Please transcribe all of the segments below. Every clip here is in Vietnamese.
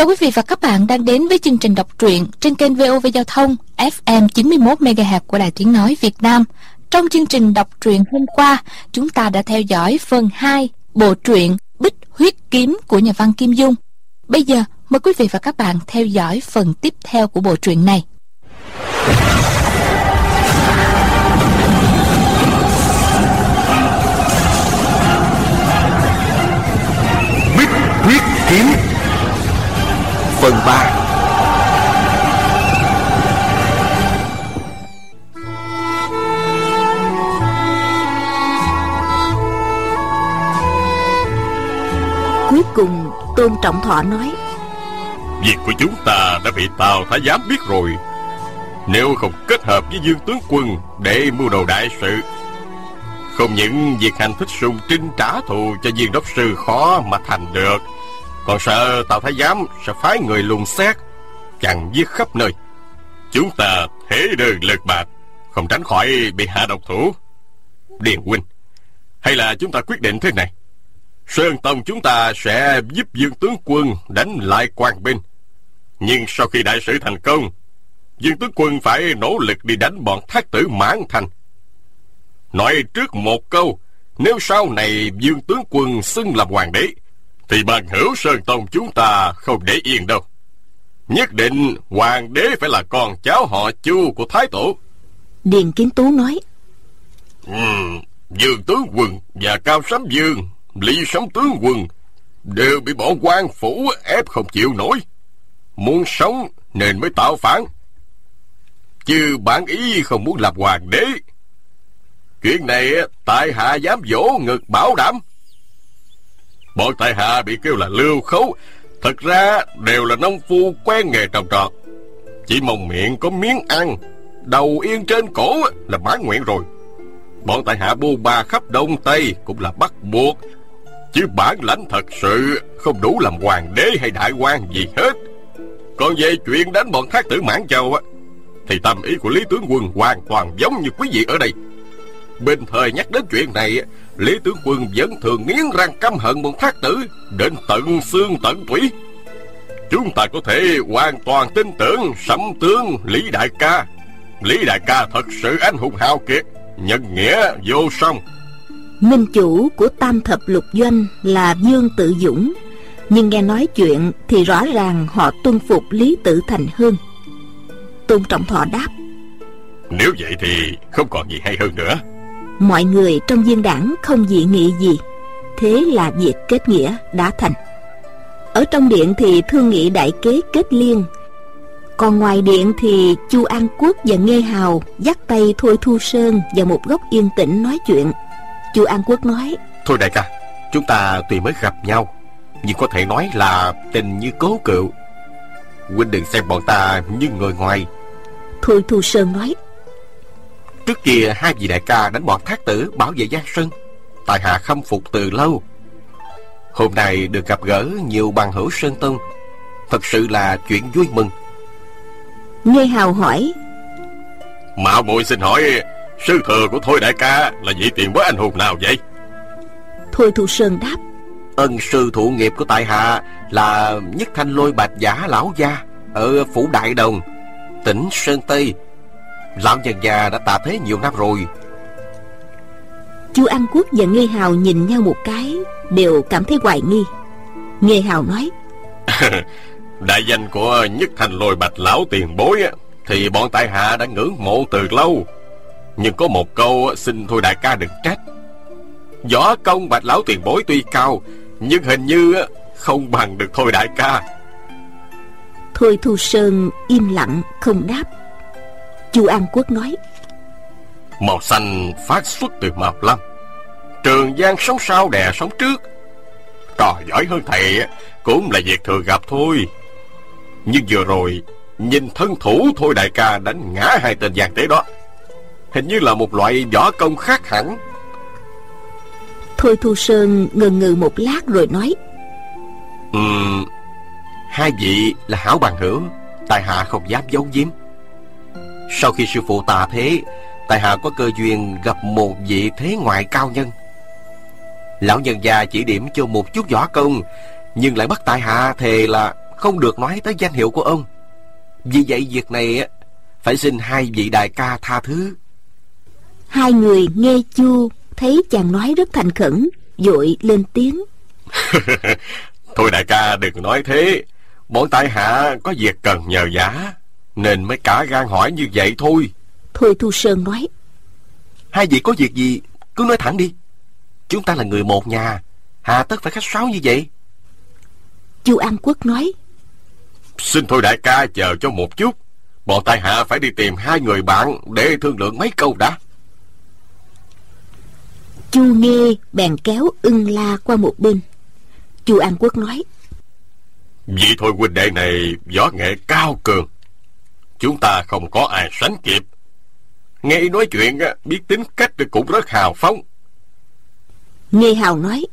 Chào quý vị và các bạn đang đến với chương trình đọc truyện trên kênh VOV Giao thông FM 91 MHz của Đài Tiếng nói Việt Nam. Trong chương trình đọc truyện hôm qua, chúng ta đã theo dõi phần 2 bộ truyện Bích Huyết Kiếm của nhà văn Kim Dung. Bây giờ mời quý vị và các bạn theo dõi phần tiếp theo của bộ truyện này. Bích Huyết Kiếm phần 3. Cuối cùng Tôn Trọng Thọ nói: việc của chúng ta đã bị Tào Thái Giám biết rồi. Nếu không kết hợp với Dương tướng quân để mưu đồ đại sự, không những việc hành thích sùng trinh trả thù cho Viên đốc sư khó mà thành được, còn sợ Tào Thái Giám sẽ phái người lùng xét, chặn giết khắp nơi. Chúng ta thế đơn lực bạc, không tránh khỏi bị hạ độc thủ. Điền huynh, hay là chúng ta quyết định thế này: Sơn Tông chúng ta sẽ giúp Dương tướng quân đánh lại Quang Binh, nhưng sau khi đại sự thành công, Dương tướng quân phải nỗ lực đi đánh bọn thác tử Mãn Thành. Nói trước một câu, nếu sau này Dương tướng quân xưng làm hoàng đế, thì bằng hữu Sơn Tông chúng ta không để yên đâu. Nhất định hoàng đế phải là con cháu họ Chu của Thái Tổ. Điền Kiến Tú nói: Dương tướng quân và Cao Sám Dương, Lý Sấm tướng quân đều bị bọn quan phủ ép không chịu nổi, muốn sống nên mới tạo phản, chứ bản ý không muốn làm hoàng đế. Chuyện này tại hạ dám vỗ ngực bảo đảm. Bọn tại hạ bị kêu là lưu khấu, thật ra đều là nông phu quen nghề trồng trọt, chỉ mong miệng có miếng ăn, đầu yên trên cổ là mãn nguyện rồi. Bọn tại hạ bôn ba khắp Đông Tây cũng là bắt buộc, chứ bản lãnh thật sự không đủ làm hoàng đế hay đại quan gì hết. Còn về chuyện đánh bọn thác tử Mãn Châu thì tâm ý của Lý tướng quân hoàn toàn giống như quý vị ở đây. Bên thời nhắc đến chuyện này, Lý tướng quân vẫn thường nghiến răng căm hận bọn thác tử đến tận xương tận tủy. Chúng ta có thể hoàn toàn tin tưởng Sấm tướng Lý đại ca. Lý đại ca thật sự anh hùng hào kiệt, nhân nghĩa vô song. Minh chủ của Tam Thập Lục Doanh là Dương Tự Dũng, nhưng nghe nói chuyện thì rõ ràng họ tuân phục Lý Tự Thành hơn. Tôn Trọng Thọ đáp: Nếu vậy thì không còn gì hay hơn nữa. Mọi người trong viên đảng không dị nghị gì, thế là việc kết nghĩa đã thành. Ở trong điện thì thương nghị đại kế kết liên, còn ngoài điện thì Chu An Quốc và Nghê Hào dắt tay Thôi Thu Sơn vào một góc yên tĩnh nói chuyện. Chu An Quốc nói: Thôi đại ca, chúng ta tuy mới gặp nhau, nhưng có thể nói là tình như cố cựu. Huynh đừng xem bọn ta như người ngoài. Thôi Thu Sơn nói: Trước kia hai vị đại ca đánh bọn thác tử bảo vệ Giang Sơn, tại hạ khâm phục từ lâu. Hôm nay được gặp gỡ nhiều bằng hữu Sơn Tông, thật sự là chuyện vui mừng. Nghê Hào hỏi: Mạo muội xin hỏi, sư thừa của Thôi đại ca là vị tiền bối anh hùng nào vậy? Thôi Thu Sơn đáp: Ân sư thụ nghiệp của tại hạ là Nhất Thanh Lôi Bạch Giả lão gia ở phủ Đại Đồng, tỉnh Sơn Tây. Lão nhân già đã tạ thế nhiều năm rồi. Chu An Quốc và Nghê Hào nhìn nhau một cái, đều cảm thấy hoài nghi. Nghê Hào nói: Đại danh của Nhất Thanh Lôi Bạch lão tiền bối thì bọn tại hạ đã ngưỡng mộ từ lâu, nhưng có một câu xin Thôi đại ca đừng trách. Võ công Bạch lão tiền bối tuy cao, nhưng hình như không bằng được Thôi đại ca. Thôi Thu Sơn im lặng không đáp. Chu An Quốc nói: Màu xanh phát xuất từ màu lam, Trường Giang sống sau đè sống trước. Trò giỏi hơn thầy cũng là việc thường gặp thôi. Nhưng vừa rồi nhìn thân thủ Thôi đại ca đánh ngã hai tên gian tế đó, hình như là một loại võ công khác hẳn. Thôi Thu Sơn ngần ngừ một lát rồi nói: Hai vị là hảo bằng hữu, tại hạ không dám giấu giếm. Sau khi sư phụ tạ thế, tại hạ có cơ duyên gặp một vị thế ngoại cao nhân. Lão nhân gia chỉ điểm cho một chút võ công, nhưng lại bắt tại hạ thề là không được nói tới danh hiệu của ông. Vì vậy việc này phải xin hai vị đại ca tha thứ. Hai người nghe Chu thấy chàng nói rất thành khẩn, vội lên tiếng. Thôi đại ca đừng nói thế. Bọn tại hạ có việc cần nhờ vả, nên mới cả gan hỏi như vậy thôi. Thôi Thu Sơn nói. Hai vị có việc gì cứ nói thẳng đi. Chúng ta là người một nhà, hà tất phải khách sáo như vậy? Chu An Quốc nói. Xin thôi đại ca chờ cho một chút. Bọn tại hạ phải đi tìm hai người bạn để thương lượng mấy câu đã. Chu nghe bèn kéo Ưng La qua một bên. Chu An Quốc nói. Vì thôi huynh đệ này võ nghệ cao cường, chúng ta không có ai sánh kịp. Nghe y nói chuyện biết tính cách cũng rất hào phóng. Nghe Hào nói.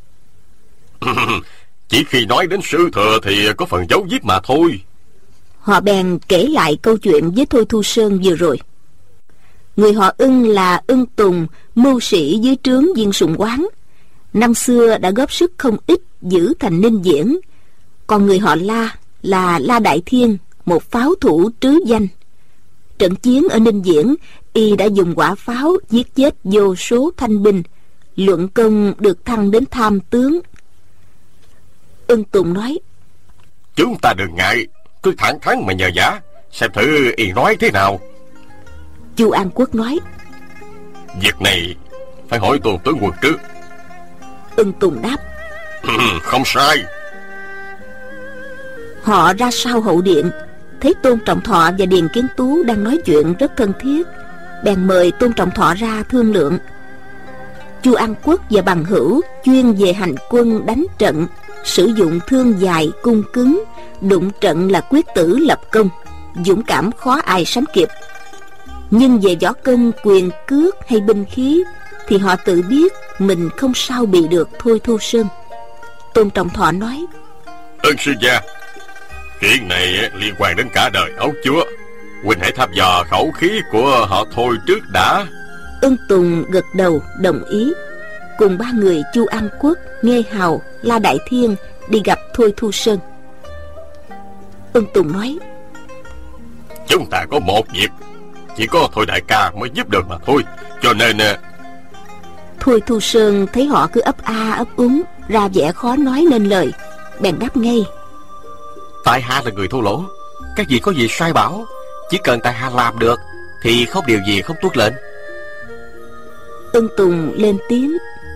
Chỉ khi nói đến sư thừa thì có phần giấu giếm mà thôi. Họ bèn kể lại câu chuyện với Thôi Thu Sơn vừa rồi. Người họ Ưng là Ưng Tùng, mưu sĩ dưới trướng Viên Sùng Quán, năm xưa đã góp sức không ít giữ thành Ninh Viễn. Còn người họ La là La Đại Thiên, một pháo thủ trứ danh. Trận chiến ở Ninh Viễn, y đã dùng quả pháo giết chết vô số thanh binh, luận công được thăng đến tham tướng. Ưng Tùng nói. Chúng ta đừng ngại, cứ thẳng thắn mà nhờ vả, xem thử y nói thế nào. Chu An Quốc nói. Việc này phải hỏi Tôn tướng quân trước. Ưng Tùng đáp. Không sai. Họ ra sau hậu điện, thấy Tôn Trọng Thọ và Điền Kiến Tú đang nói chuyện rất thân thiết, bèn mời Tôn Trọng Thọ ra thương lượng. Chu An Quốc và bằng hữu chuyên về hành quân đánh trận, sử dụng thương dài cung cứng, đụng trận là quyết tử lập công, dũng cảm khó ai sánh kịp. Nhưng về võ công, quyền cước hay binh khí thì họ tự biết mình không sao bị được Thôi Thu Sơn. Tôn Trọng Thọ nói. Ân sư gia, chuyện này liên quan đến cả đời ấu chúa. Huynh hãy thăm dò khẩu khí của họ Thôi trước đã. Ưng Tùng gật đầu đồng ý. Cùng ba người Chu An Quốc, Nghê Hào, La Đại Thiên đi gặp Thôi Thu Sơn. Ưng Tùng nói. Chúng ta có một việc, chỉ có Thôi đại ca mới giúp được mà thôi, cho nên... Thôi Thu Sơn thấy họ cứ ấp a ấp úng, ra vẻ khó nói nên lời, bèn đáp ngay. Tại hạ là người thô lỗ, các vị có gì sai bảo, chỉ cần tại hạ làm được thì không điều gì không tuân lệnh. Ưng Tùng lên tiếng.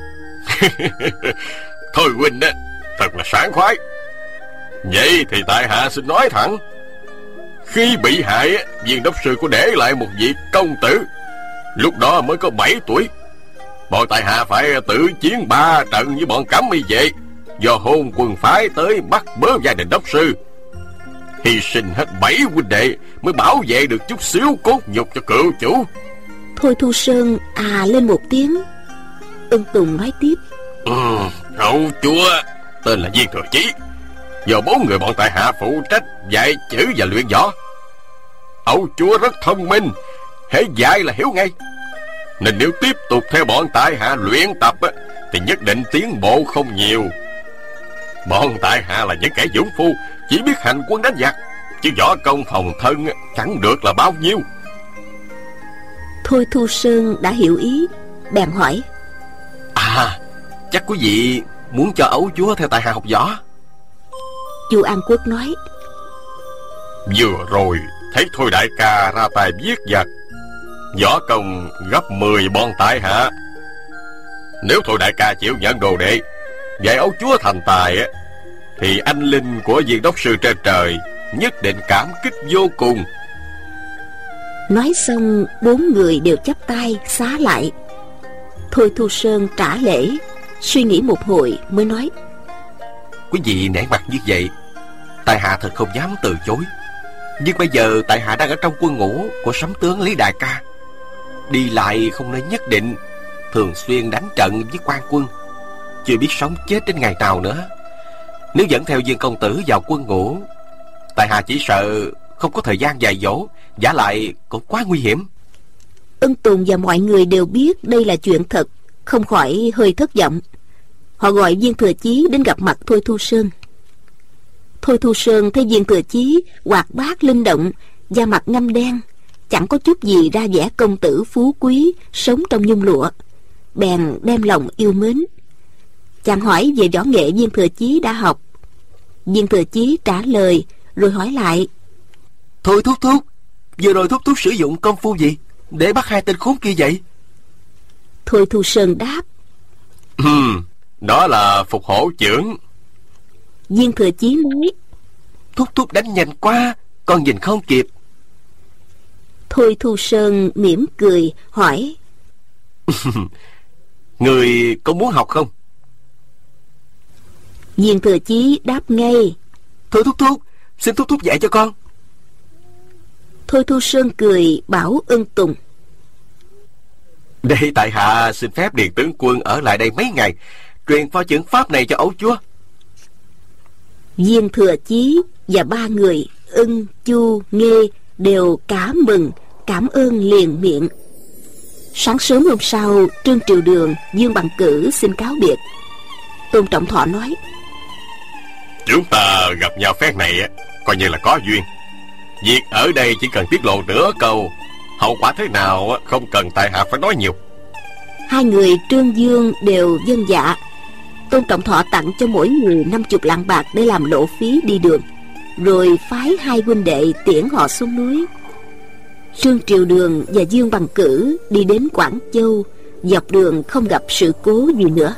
Thôi huynh á, thật là sảng khoái. Vậy thì tại hạ xin nói thẳng. Khi bị hại, Viên đốc sư có để lại một vị công tử, lúc đó mới có 7 tuổi. Bọn tại hạ phải tự chiến 3 trận với bọn Cẩm Y Vệ, do hôn quân phái tới bắt bớ gia đình đốc sư. Hy sinh hết 7 huynh đệ mới bảo vệ được chút xíu cốt nhục cho cựu chủ. Thôi Thu Sơn à lên một tiếng. Ưng Tùng nói tiếp. Ấu chúa tên là Viên Thừa Chí, do 4 người bọn tại hạ phụ trách dạy chữ và luyện võ. Ấu chúa rất thông minh, hễ dạy là hiểu ngay, nên nếu tiếp tục theo bọn tại hạ luyện tập thì nhất định tiến bộ không nhiều. Bọn tại hạ là những kẻ dũng phu, chỉ biết hành quân đánh giặc, chứ võ công phòng thân chẳng được là bao nhiêu. Thôi Thu Sơn đã hiểu ý, bèn hỏi. À, chắc quý vị muốn cho ấu chúa theo tại hạ học võ? Chu An Quốc nói. Vừa rồi thấy Thôi đại ca ra tay viết vật, võ công gấp 10 bọn tại hạ. Nếu Thôi đại ca chịu nhận đồ đệ, dạy ấu chúa thành tài thì anh linh của Viên đốc sư trên trời nhất định cảm kích vô cùng. Nói xong 4 người đều chắp tay xá lại. Thôi Thu Sơn trả lễ, suy nghĩ một hồi mới nói. Quý vị nể mặt như vậy, tại hạ thật không dám từ chối. Nhưng bây giờ tại hạ đang ở trong quân ngũ của Sấm tướng Lý Đại Ca, đi lại không nên nhất định, thường xuyên đánh trận với quan quân, chưa biết sống chết đến ngày nào nữa. Nếu dẫn theo Viên công tử vào quân ngũ, tại hạ chỉ sợ không có thời gian dạy dỗ, vả lại cũng quá nguy hiểm. Ưng Tùng và mọi người đều biết đây là chuyện thật, không khỏi hơi thất vọng. Họ gọi Viên Thừa Chí đến gặp mặt Thôi Thu Sơn. Thôi Thu Sơn thấy Viên Thừa Chí hoạt bát linh động, da mặt ngăm đen, chẳng có chút gì ra vẻ công tử phú quý sống trong nhung lụa, bèn đem lòng yêu mến. Chàng hỏi về võ nghệ Viên Thừa Chí đã học. Viên Thừa Chí trả lời, rồi hỏi lại: Thôi Thúc Thúc, vừa rồi Thúc Thúc sử dụng công phu gì để bắt hai tên khốn kia vậy? Thôi Thu Sơn đáp: Đó là phục hổ chưởng. Viên Thừa Chí nói: Thúc Thúc đánh nhanh quá, con nhìn không kịp. Thôi Thu Sơn mỉm cười hỏi: Người có muốn học không? Viên Thừa Chí đáp ngay: Thôi Thúc Thúc, xin Thúc Thúc dạy cho con. Thôi Thu Sơn cười bảo ưng tùng: Đây tại hạ xin phép Điền tướng quân ở lại đây mấy ngày, truyền phó chưởng pháp này cho ấu chúa. Viên Thừa Chí và ba người Ưng, Chu, Nghê đều cả mừng cảm ơn liền miệng. Sáng sớm hôm sau, Trương Triều Đường, Dương Bằng Cử xin cáo biệt. Tôn Trọng Thọ nói: Chúng ta gặp nhau phen này coi như là có duyên. Việc ở đây chỉ cần tiết lộ nửa câu, hậu quả thế nào không cần tại hạ phải nói nhiều. Hai người Trương Dương đều vâng dạ. Tôn Trọng Thọ tặng cho mỗi người 50 lạng bạc để làm lộ phí đi đường, rồi phái hai huynh đệ tiễn họ xuống núi. Trương Triều Đường và Dương Bằng Cử đi đến Quảng Châu, dọc đường không gặp sự cố gì nữa.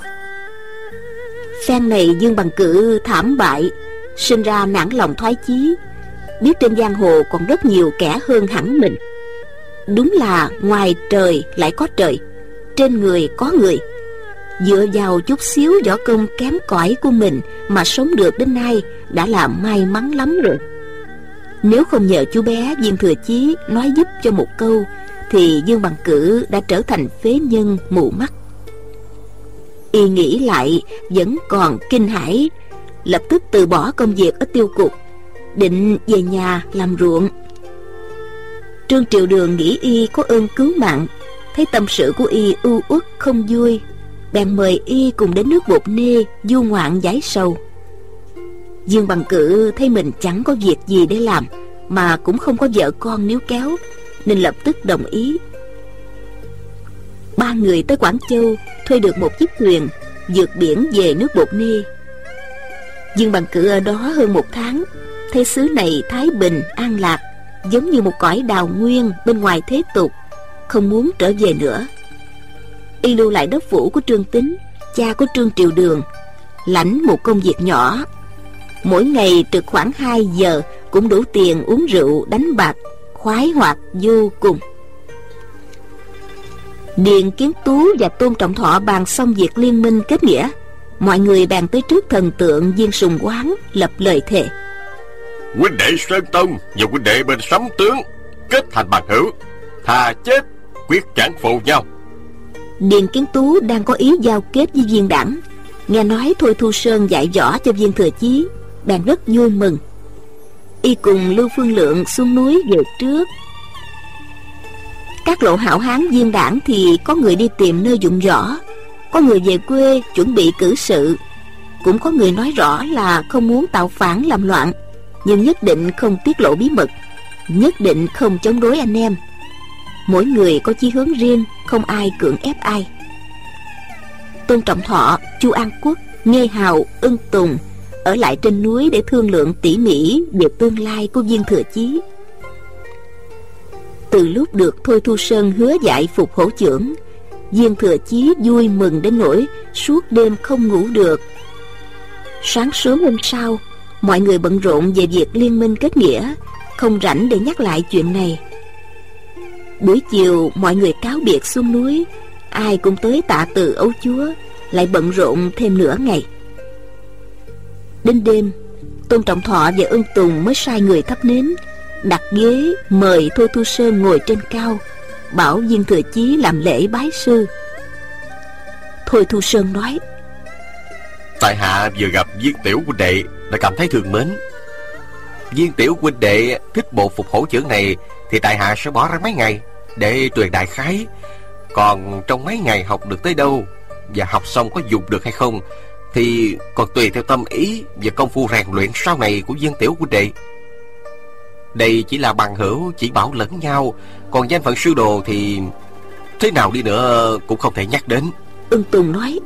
Phen này Dương Bằng Cử thảm bại, sinh ra nản lòng thoái chí, biết trên giang hồ còn rất nhiều kẻ hơn hẳn mình. Đúng là ngoài trời lại có trời, trên người có người. Dựa vào chút xíu võ công kém cỏi của mình mà sống được đến nay đã là may mắn lắm rồi. Nếu không nhờ chú bé Viên Thừa Chí nói giúp cho một câu, thì Dương Bằng Cử đã trở thành phế nhân mù mắt. Y nghĩ lại vẫn còn kinh hãi, lập tức từ bỏ công việc ở tiêu cục, định về nhà làm ruộng. Trương Triều Đường nghĩ y có ơn cứu mạng, thấy tâm sự của y ưu uất không vui, bèn mời y cùng đến nước Bột Nê du ngoạn giải sầu. Dương Bằng Cử thấy mình chẳng có việc gì để làm, mà cũng không có vợ con níu kéo, nên lập tức đồng ý. Ba người tới Quảng Châu, thuê được một chiếc thuyền vượt biển về nước Bột Nê. Dương Bằng Cử ở đó hơn 1 tháng, thấy xứ này thái bình an lạc, giống như một cõi đào nguyên bên ngoài thế tục, không muốn trở về nữa. Y lưu lại đất phủ của Trương Tín, cha của Trương Triều Đường, lãnh một công việc nhỏ. Mỗi ngày trực khoảng 2 giờ cũng đủ tiền uống rượu đánh bạc, khoái hoạt vô cùng. Điền Kiến Tú và Tôn Trọng Thọ bàn xong việc liên minh kết nghĩa, mọi người bàn tới trước thần tượng Viên Sùng Quán lập lời thề: Huynh đệ Sơn Tông và huynh đệ bên Sấm Tướng kết thành bằng hữu, thà chết quyết chẳng phụ nhau. Điền Kiến Tú đang có ý giao kết với Viên Đảng, nghe nói Thôi Thu Sơn dạy võ cho Viên Thừa Chí, bèn rất vui mừng. Y cùng Lưu Phương Lượng xuống núi về trước. Các lộ hảo hán Viên Đảng thì có người đi tìm nơi dụng võ, có người về quê chuẩn bị cử sự, cũng có người nói rõ là không muốn tạo phản làm loạn, nhưng nhất định không tiết lộ bí mật, nhất định không chống đối anh em. Mỗi người có chí hướng riêng, không ai cưỡng ép ai. Tôn Trọng Thọ, Chu An Quốc, Nghê Hào, Ưng Tùng ở lại trên núi để thương lượng tỉ mỉ về tương lai của Viên Thừa Chí. Từ lúc được Thôi Thu Sơn hứa dạy phục hổ chưởng, Viên Thừa Chí vui mừng đến nỗi suốt đêm không ngủ được. Sáng sớm hôm sau, mọi người bận rộn về việc liên minh kết nghĩa, không rảnh để nhắc lại chuyện này. Buổi chiều mọi người cáo biệt xuống núi, ai cũng tới tạ từ ấu chúa, lại bận rộn thêm nửa ngày. Đến đêm, Tôn Trọng Thọ và Ưng Tùng mới sai người thắp nến, đặt ghế mời Thôi Thu Sơn ngồi trên cao, bảo Viên Thừa Chí làm lễ bái sư. Thôi Thu Sơn nói: Tại hạ vừa gặp Viên tiểu huynh đệ đã cảm thấy thương mến. Viên tiểu huynh đệ thích bộ phục hổ chưởng này thì tại hạ sẽ bỏ ra mấy ngày để truyền đại khái. Còn trong mấy ngày học được tới đâu và học xong có dùng được hay không thì còn tùy theo tâm ý và công phu rèn luyện sau này của Dương tiểu huynh đệ. Đây chỉ là bằng hữu chỉ bảo lẫn nhau, còn danh phận sư đồ thì thế nào đi nữa cũng không thể nhắc đến. Ưng Tùng nói: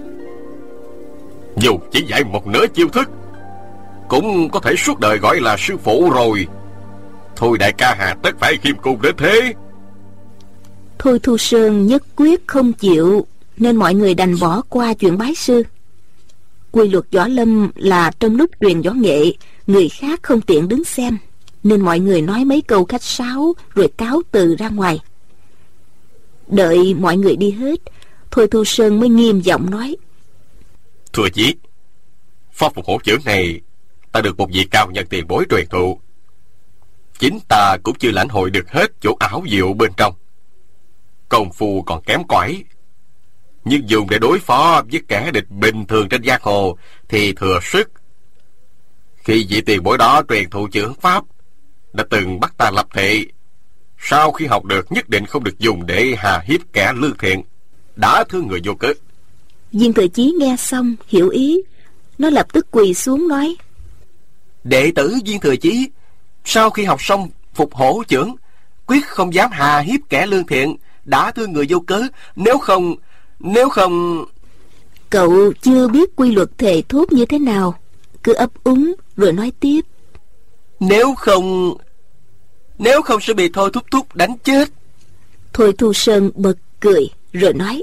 Dù chỉ dạy một nửa chiêu thức cũng có thể suốt đời gọi là sư phụ rồi. Thôi đại ca hà tất phải khiêm cung đến thế. Thôi Thu Sơn nhất quyết không chịu, nên mọi người đành bỏ qua chuyện bái sư. Quy luật võ lâm là trong lúc truyền võ nghệ, người khác không tiện đứng xem, nên mọi người nói mấy câu khách sáo rồi cáo từ ra ngoài. Đợi mọi người đi hết, Thôi Thu Sơn mới nghiêm giọng nói: Thưa chí, pháp phục hổ chưởng này ta được một vị cao nhân tiền bối truyền thụ. Chính ta cũng chưa lãnh hội được hết chỗ ảo diệu bên trong. Công phu còn kém cỏi, nhưng dùng để đối phó với kẻ địch bình thường trên giang hồ thì thừa sức. Khi vị tiền bối đó truyền thụ chưởng pháp, đã từng bắt ta lập thệ, sau khi học được nhất định không được dùng để hà hiếp kẻ lương thiện, đã thương người vô cớ. Viên Thừa Chí nghe xong hiểu ý, nó lập tức quỳ xuống nói: Đệ tử Viên Thừa Chí sau khi học xong phục hổ chưởng, quyết không dám hà hiếp kẻ lương thiện, đã thương người vô cớ. Nếu không... Cậu chưa biết quy luật thề thốt như thế nào, cứ ấp úng rồi nói tiếp: Nếu không sẽ bị Thôi thúc thúc đánh chết. Thôi Thu Sơn bật cười rồi nói: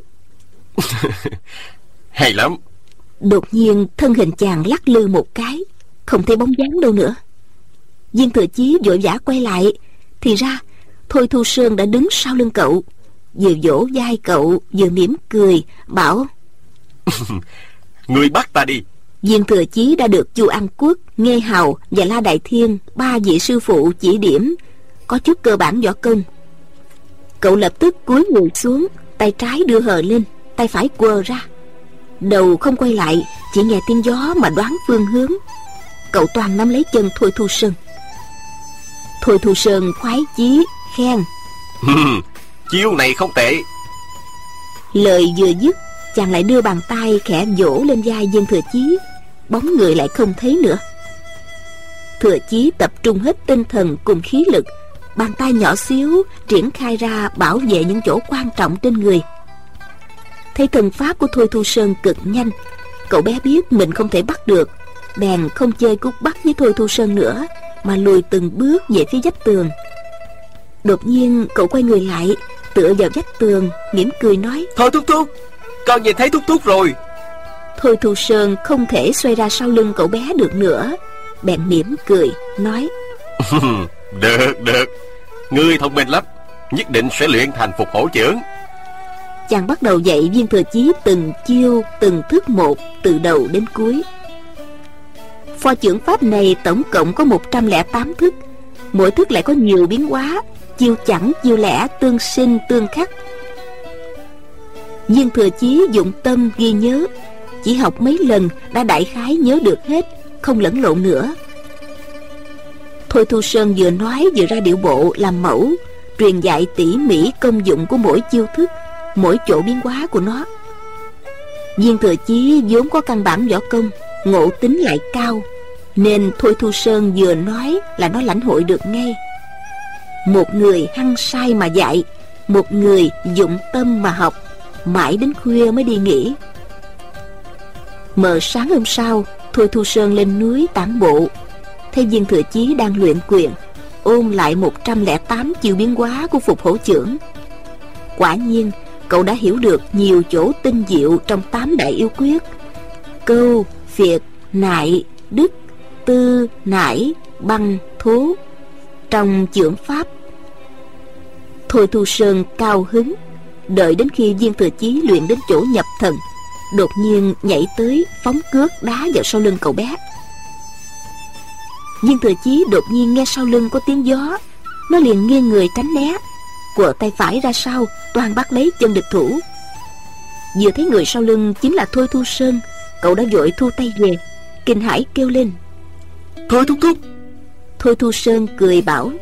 Hay lắm. Đột nhiên thân hình chàng lắc lư một cái, không thấy bóng dáng đâu nữa. Viên Thừa Chí vội vã quay lại, thì ra Thôi Thu Sơn đã đứng sau lưng cậu, vừa vỗ vai cậu vừa mỉm cười bảo: Người bắt ta đi. Viên Thừa Chí đã được Chu An Quốc, Nghê Hào và La Đại Thiên, ba vị sư phụ chỉ điểm, có chút cơ bản võ công. Cậu lập tức cúi người xuống, tay trái đưa hờ lên, tay phải quơ ra, đầu không quay lại, chỉ nghe tiếng gió mà đoán phương hướng. Cậu toàn nắm lấy chân Thôi Thu Sơn. Thôi Thu Sơn khoái chí khen: Chiêu này không tệ. Lời vừa dứt, chàng lại đưa bàn tay khẽ vỗ lên vai Viên Thừa Chí, bóng người lại không thấy nữa. Thừa Chí tập trung hết tinh thần cùng khí lực, bàn tay nhỏ xíu triển khai ra bảo vệ những chỗ quan trọng trên người. Thấy thần pháp của Thôi Thu Sơn cực nhanh, cậu bé biết mình không thể bắt được, bèn không chơi cút bắt với Thôi Thu Sơn nữa, mà lùi từng bước về phía vách tường. Đột nhiên cậu quay người lại, tựa vào vách tường, mỉm cười nói: Thôi thúc thúc, con nhìn thấy thúc thúc rồi. Thôi Thu Sơn không thể xoay ra sau lưng cậu bé được nữa, bèn mỉm cười nói: Được, ngươi thông minh lắm, nhất định sẽ luyện thành phục hổ chưởng. Chàng bắt đầu dạy Viên Thừa Chí từng chiêu từng thức một, từ đầu đến cuối. Pho chưởng pháp này tổng cộng có 108 thức, mỗi thức lại có nhiều biến hóa, chiêu chẳng chiêu lẻ, tương sinh tương khắc. Viên Thừa Chí dụng tâm ghi nhớ, chỉ học mấy lần đã đại khái nhớ được hết, không lẫn lộn nữa. Thôi Thu Sơn vừa nói vừa ra điệu bộ làm mẫu, truyền dạy tỉ mỉ công dụng của mỗi chiêu thức, mỗi chỗ biến hóa của nó. Viên Thừa Chí vốn có căn bản võ công, ngộ tính lại cao, nên Thôi Thu Sơn vừa nói là nó lãnh hội được ngay. Một người hăng say mà dạy, một người dụng tâm mà học, mãi đến khuya mới đi nghỉ. Mờ sáng hôm sau, Thôi Thu Sơn lên núi tản bộ, thấy Viên Thừa Chí đang luyện quyền, ôn lại 108 chiêu biến hóa của phục hổ chưởng. Quả nhiên cậu đã hiểu được nhiều chỗ tinh diệu trong 8 đại yêu quyết: câu, phiệt, nại, đức, tư, nải, băng, thố trong chưởng pháp. Thôi Thu Sơn cao hứng, đợi đến khi Viên Thừa Chí luyện đến chỗ nhập thần, đột nhiên nhảy tới phóng cước đá vào sau lưng cậu bé. Viên Thừa Chí đột nhiên nghe sau lưng có tiếng gió, nó liền nghiêng người tránh né, quờ tay phải ra sau toàn bắt lấy chân địch thủ. Vừa thấy người sau lưng chính là Thôi Thu Sơn, cậu đã vội thu tay về, kinh hãi kêu lên: Thôi thúc thúc. Thôi Thu Sơn cười bảo: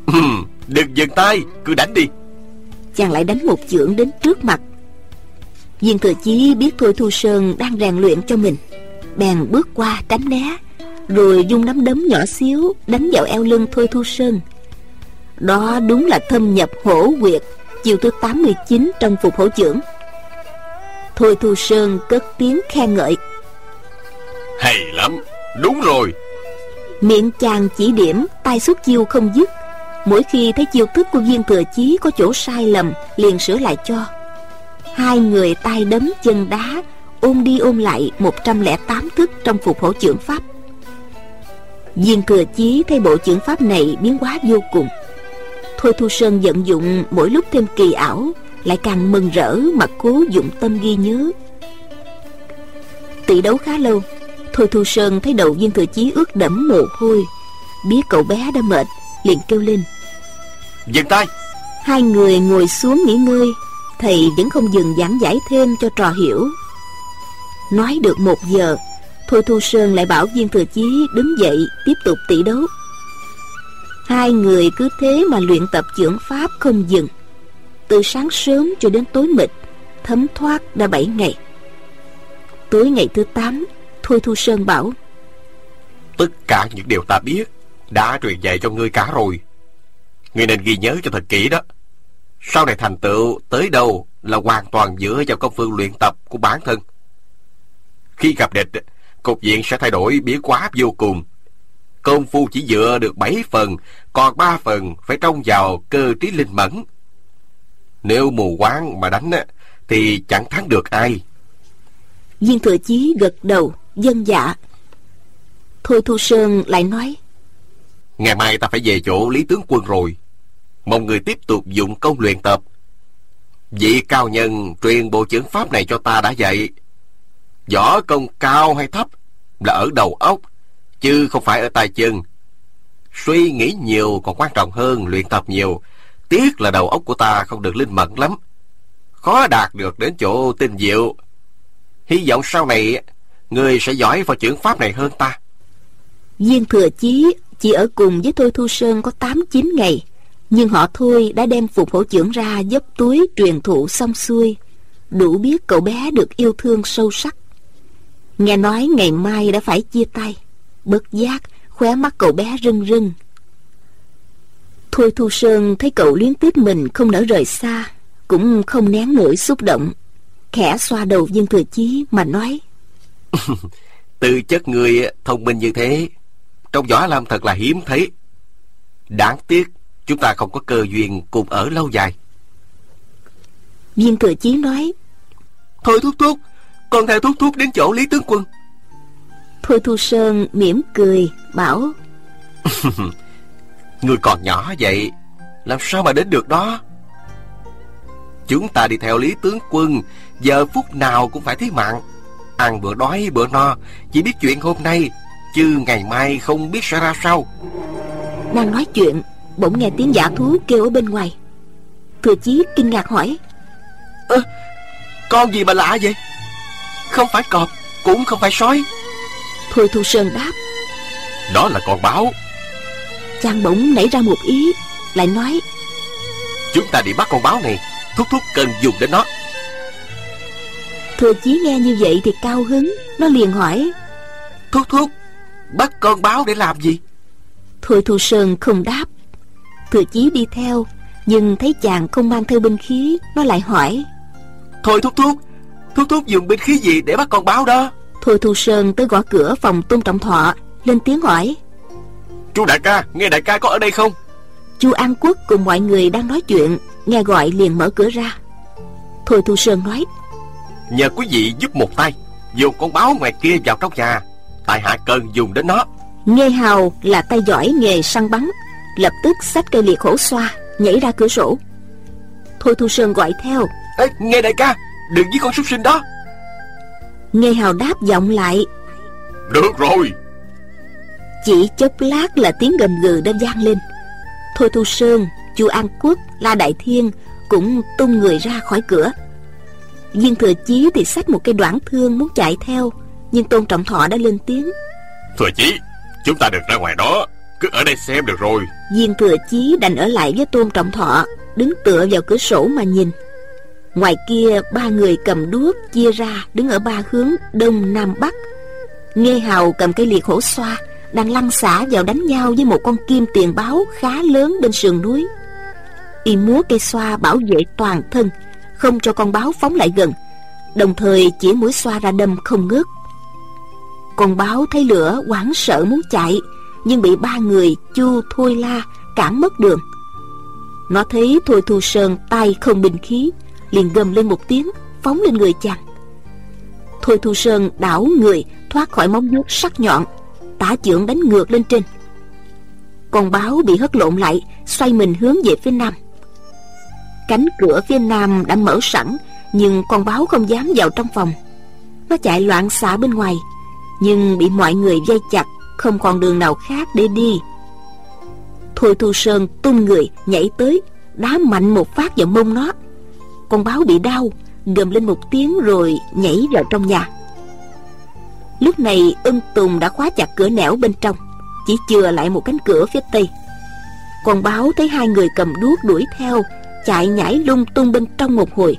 Đừng dừng tay, cứ đánh đi. Chàng lại đánh một chưởng đến trước mặt. Viên Thừa Chí biết Thôi Thu Sơn đang rèn luyện cho mình, bèn bước qua tránh né, rồi dung nắm đấm nhỏ xíu đánh vào eo lưng Thôi Thu Sơn. Đó đúng là thâm nhập hổ quyệt, chiêu thứ 89 trong Phục Hổ Chưởng. Thôi Thu Sơn cất tiếng khen ngợi: Hay lắm, đúng rồi. Miệng chàng chỉ điểm, tay xuất chiêu không dứt. Mỗi khi thấy chiêu thức của Viên Thừa Chí có chỗ sai lầm, liền sửa lại cho. Hai người tay đấm chân đá, ôn đi ôn lại 108 thức trong Phục Hổ Chưởng pháp. Viên Thừa Chí thấy bộ chưởng pháp này biến hóa vô cùng. Thôi Thu Sơn vận dụng mỗi lúc thêm kỳ ảo, lại càng mừng rỡ mà cố dụng tâm ghi nhớ. Tỷ đấu khá lâu, Thôi Thu Sơn thấy đầu Viên Thừa Chí ướt đẫm mồ hôi, biết cậu bé đã mệt, liền kêu lên: Dừng tay. Hai người ngồi xuống nghỉ ngơi. Thầy vẫn không dừng giảng giải thêm cho trò hiểu. Nói được 1 giờ, Thôi Thu Sơn lại bảo Viên Thừa Chí đứng dậy tiếp tục tỷ đấu. Hai người cứ thế mà luyện tập chưởng pháp không dừng, từ sáng sớm cho đến tối mịt, thấm thoát đã 7 ngày. Tối ngày thứ 8, Thôi Thu Sơn bảo: Tất cả những điều ta biết đã truyền dạy cho ngươi cả rồi. Ngươi nên ghi nhớ cho thật kỹ đó. Sau này thành tựu tới đâu là hoàn toàn dựa vào công phu luyện tập của bản thân. Khi gặp địch, cục diện sẽ thay đổi biến hóa vô cùng. Công phu chỉ dựa được 7 phần, còn 3 phần phải trông vào cơ trí linh mẫn. Nếu mù quáng mà đánh thì chẳng thắng được ai. Viên Thừa Chí gật đầu vâng dạ. Thôi Thu Sơn lại nói: Ngày mai ta phải về chỗ Lý tướng quân rồi, mong người tiếp tục dụng công luyện tập. Vị cao nhân truyền bộ chưởng pháp này cho ta đã dạy, võ công cao hay thấp là ở đầu óc, chứ không phải ở tay chân. Suy nghĩ nhiều còn quan trọng hơn luyện tập nhiều. Tiếc là đầu óc của ta không được linh mẫn lắm, khó đạt được đến chỗ tinh diệu. Hy vọng sau này người sẽ giỏi vào chưởng pháp này hơn ta. Viên Thừa Chí chỉ ở cùng với Thôi Thu Sơn có 8-9 ngày, nhưng họ Thôi đã đem Phục Hổ Chưởng ra dốc túi truyền thụ xong xuôi, đủ biết cậu bé được yêu thương sâu sắc. Nghe nói ngày mai đã phải chia tay, bất giác khóe mắt cậu bé rưng rưng. Thôi Thu Sơn thấy cậu luyến tiếc mình không nỡ rời xa, cũng không nén nổi xúc động, khẽ xoa đầu Viên Thừa Chí mà nói: Tư chất người thông minh như thế, trong võ lâm thật là hiếm thấy. Đáng tiếc chúng ta không có cơ duyên cùng ở lâu dài. Viên Thừa Chí nói: Thôi Thúc Thúc, con theo Thúc Thúc đến chỗ Lý tướng quân. Thôi Thu Sơn mỉm cười bảo: Người còn nhỏ vậy, làm sao mà đến được đó. Chúng ta đi theo Lý tướng quân, giờ phút nào cũng phải thấy mạng. Ăn bữa đói bữa no, chỉ biết chuyện hôm nay, chứ ngày mai không biết sẽ ra sao. Đang nói chuyện, bỗng nghe tiếng dã thú kêu ở bên ngoài. Thừa Chí kinh ngạc hỏi: Con gì mà lạ vậy? Không phải cọp, cũng không phải sói. Thôi Thu Sơn đáp: Đó là con báo. Chàng bỗng nảy ra một ý, lại nói: Chúng ta đi bắt con báo này, Thúc Thúc cần dùng đến nó. Thừa Chí nghe như vậy thì cao hứng, nó liền hỏi: Thúc Thúc, bắt con báo để làm gì? Thôi Thu Sơn không đáp. Thừa Chí đi theo, nhưng thấy chàng không mang theo binh khí, nó lại hỏi: Thôi Thúc Thúc, Thúc Thúc dùng binh khí gì để bắt con báo đó? Thôi Thu Sơn tới gõ cửa phòng Tôn Trọng Thọ, lên tiếng hỏi: Chú đại ca, nghe đại ca có ở đây không? Chu An Quốc cùng mọi người đang nói chuyện, nghe gọi liền mở cửa ra. Thôi Thu Sơn nói: Nhờ quý vị giúp một tay, dồn con báo ngoài kia vào trong nhà, tại hạ cần dùng đến nó. Nghê Hào là tay giỏi nghề săn bắn, lập tức xách cây liệt hổ xoa nhảy ra cửa sổ. Thôi Thu Sơn gọi theo: Ê, nghe đại ca, đừng giết con súc sinh đó. Nghê Hào đáp giọng lại: Được rồi. Chỉ chốc lát là tiếng gầm gừ đã vang lên. Thôi Thu Sơn, Chu An Quốc, La Đại Thiên cũng tung người ra khỏi cửa. Viên Thừa Chí thì xách một cây đoản thương muốn chạy theo, nhưng Tôn Trọng Thọ đã lên tiếng: Thừa Chí, chúng ta đừng ra ngoài đó, cứ ở đây xem được rồi. Viên Thừa Chí đành ở lại với Tôn Trọng Thọ, đứng tựa vào cửa sổ mà nhìn. Ngoài kia 3 người cầm đuốc chia ra đứng ở 3 hướng đông nam bắc. Nghê Hào cầm cây liệt hổ xoa đang lăn xả vào đánh nhau với một con kim tiền báo khá lớn bên sườn núi. Y múa cây xoa bảo vệ toàn thân, không cho con báo phóng lại gần, đồng thời chỉ mũi xoa ra đâm không ngớt. Con báo thấy lửa hoảng sợ muốn chạy, nhưng bị 3 người Chu, Thôi, La cản mất đường. Nó thấy Thôi Thu Sơn tay không binh khí, liền gầm lên một tiếng phóng lên người chàng. Thôi Thu Sơn đảo người thoát khỏi móng vuốt sắc nhọn, tả chưởng đánh ngược lên trên. Con báo bị hất lộn lại, xoay mình hướng về phía nam. Cánh cửa phía nam đã mở sẵn, nhưng con báo không dám vào trong phòng. Nó chạy loạn xạ bên ngoài, nhưng bị mọi người vây chặt, không còn đường nào khác để đi. Thôi Thu Sơn tung người nhảy tới, đá mạnh một phát vào mông nó. Con báo bị đau, gầm lên một tiếng rồi nhảy vào trong nhà. Lúc này Ưng Tùng đã khóa chặt cửa nẻo bên trong, chỉ chừa lại một cánh cửa phía tây. Con báo thấy 2 người cầm đuốc đuổi theo, chạy nhảy lung tung bên trong một hồi,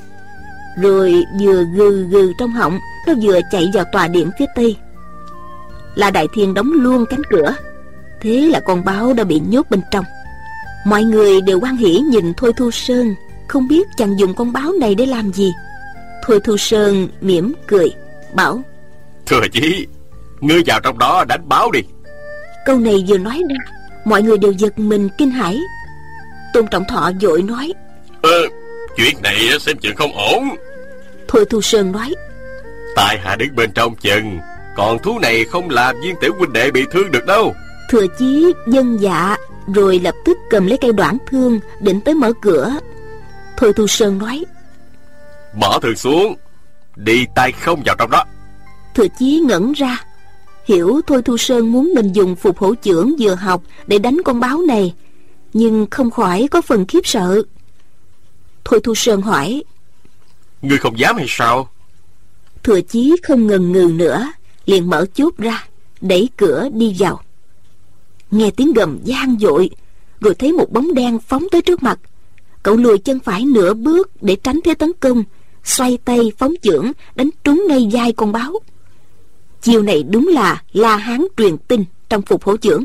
rồi vừa gừ gừ trong họng, nó vừa chạy vào tòa điện phía tây. La Đại Thiên đóng luôn cánh cửa, thế là con báo đã bị nhốt bên trong. Mọi người đều hoan hỉ nhìn Thôi Thu Sơn, không biết chàng dùng con báo này để làm gì. Thôi Thu Sơn mỉm cười bảo: Thừa chí, ngươi vào trong đó đánh báo đi. Câu này vừa nói ra, mọi người đều giật mình kinh hãi. Tôn Trọng Thọ vội nói: Chuyện này xem chừng không ổn. Thôi Thu Sơn nói: Tại hạ đứng bên trong chừng, còn thú này không làm Viên tiểu huynh đệ bị thương được đâu. Thừa chí vâng dạ, rồi lập tức cầm lấy cây đoản thương định tới mở cửa. Thôi Thu Sơn nói: Bỏ thương xuống, đi tay không vào trong đó. Thừa chí ngẩn ra, hiểu Thôi Thu Sơn muốn mình dùng phục hổ chưởng vừa học để đánh con báo này, nhưng không khỏi có phần khiếp sợ. Thôi Thu Sơn hỏi: Ngươi không dám hay sao? Thừa chí không ngần ngừ nữa, liền mở chốt ra, đẩy cửa đi vào. Nghe tiếng gầm vang dội, rồi thấy một bóng đen phóng tới trước mặt. Cậu lùi chân phải nửa bước để tránh thế tấn công, xoay tay phóng chưởng đánh trúng ngay vai con báo. Chiêu này đúng là La Hán truyền tinh trong phục hổ chưởng.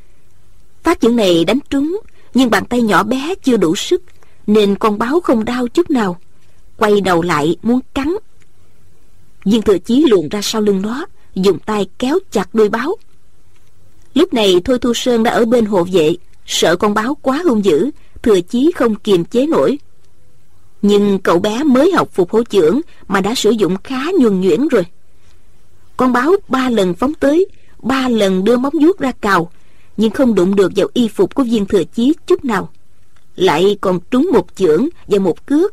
Phát chưởng này đánh trúng, nhưng bàn tay nhỏ bé chưa đủ sức, nên con báo không đau chút nào, quay đầu lại muốn cắn. Viên Thừa Chí luồn ra sau lưng nó, dùng tay kéo chặt đuôi báo. Lúc này Thôi Thu Sơn đã ở bên hộ vệ, sợ con báo quá hung dữ, Thừa Chí không kiềm chế nổi. Nhưng cậu bé mới học phục hổ chưởng mà đã sử dụng khá nhuần nhuyễn rồi. Con báo 3 lần phóng tới, 3 lần đưa móng vuốt ra cào, nhưng không đụng được vào y phục của Viên Thừa Chí chút nào, lại còn trúng một chưởng và một cước.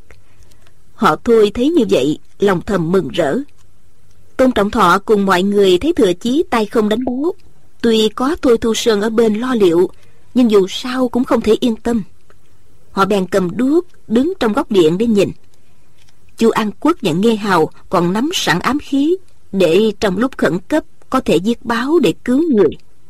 Họ Thôi thấy như vậy, lòng thầm mừng rỡ. Tôn Trọng Thọ cùng mọi người thấy Thừa Chí tay không đánh báo. Tuy có Thôi Thu Sơn ở bên lo liệu, nhưng dù sao cũng không thể yên tâm. Họ bèn cầm đuốc đứng trong góc điện để nhìn. Chu An Quốc và Nghê Hào còn nắm sẵn ám khí, để trong lúc khẩn cấp có thể giết báo để cứu người.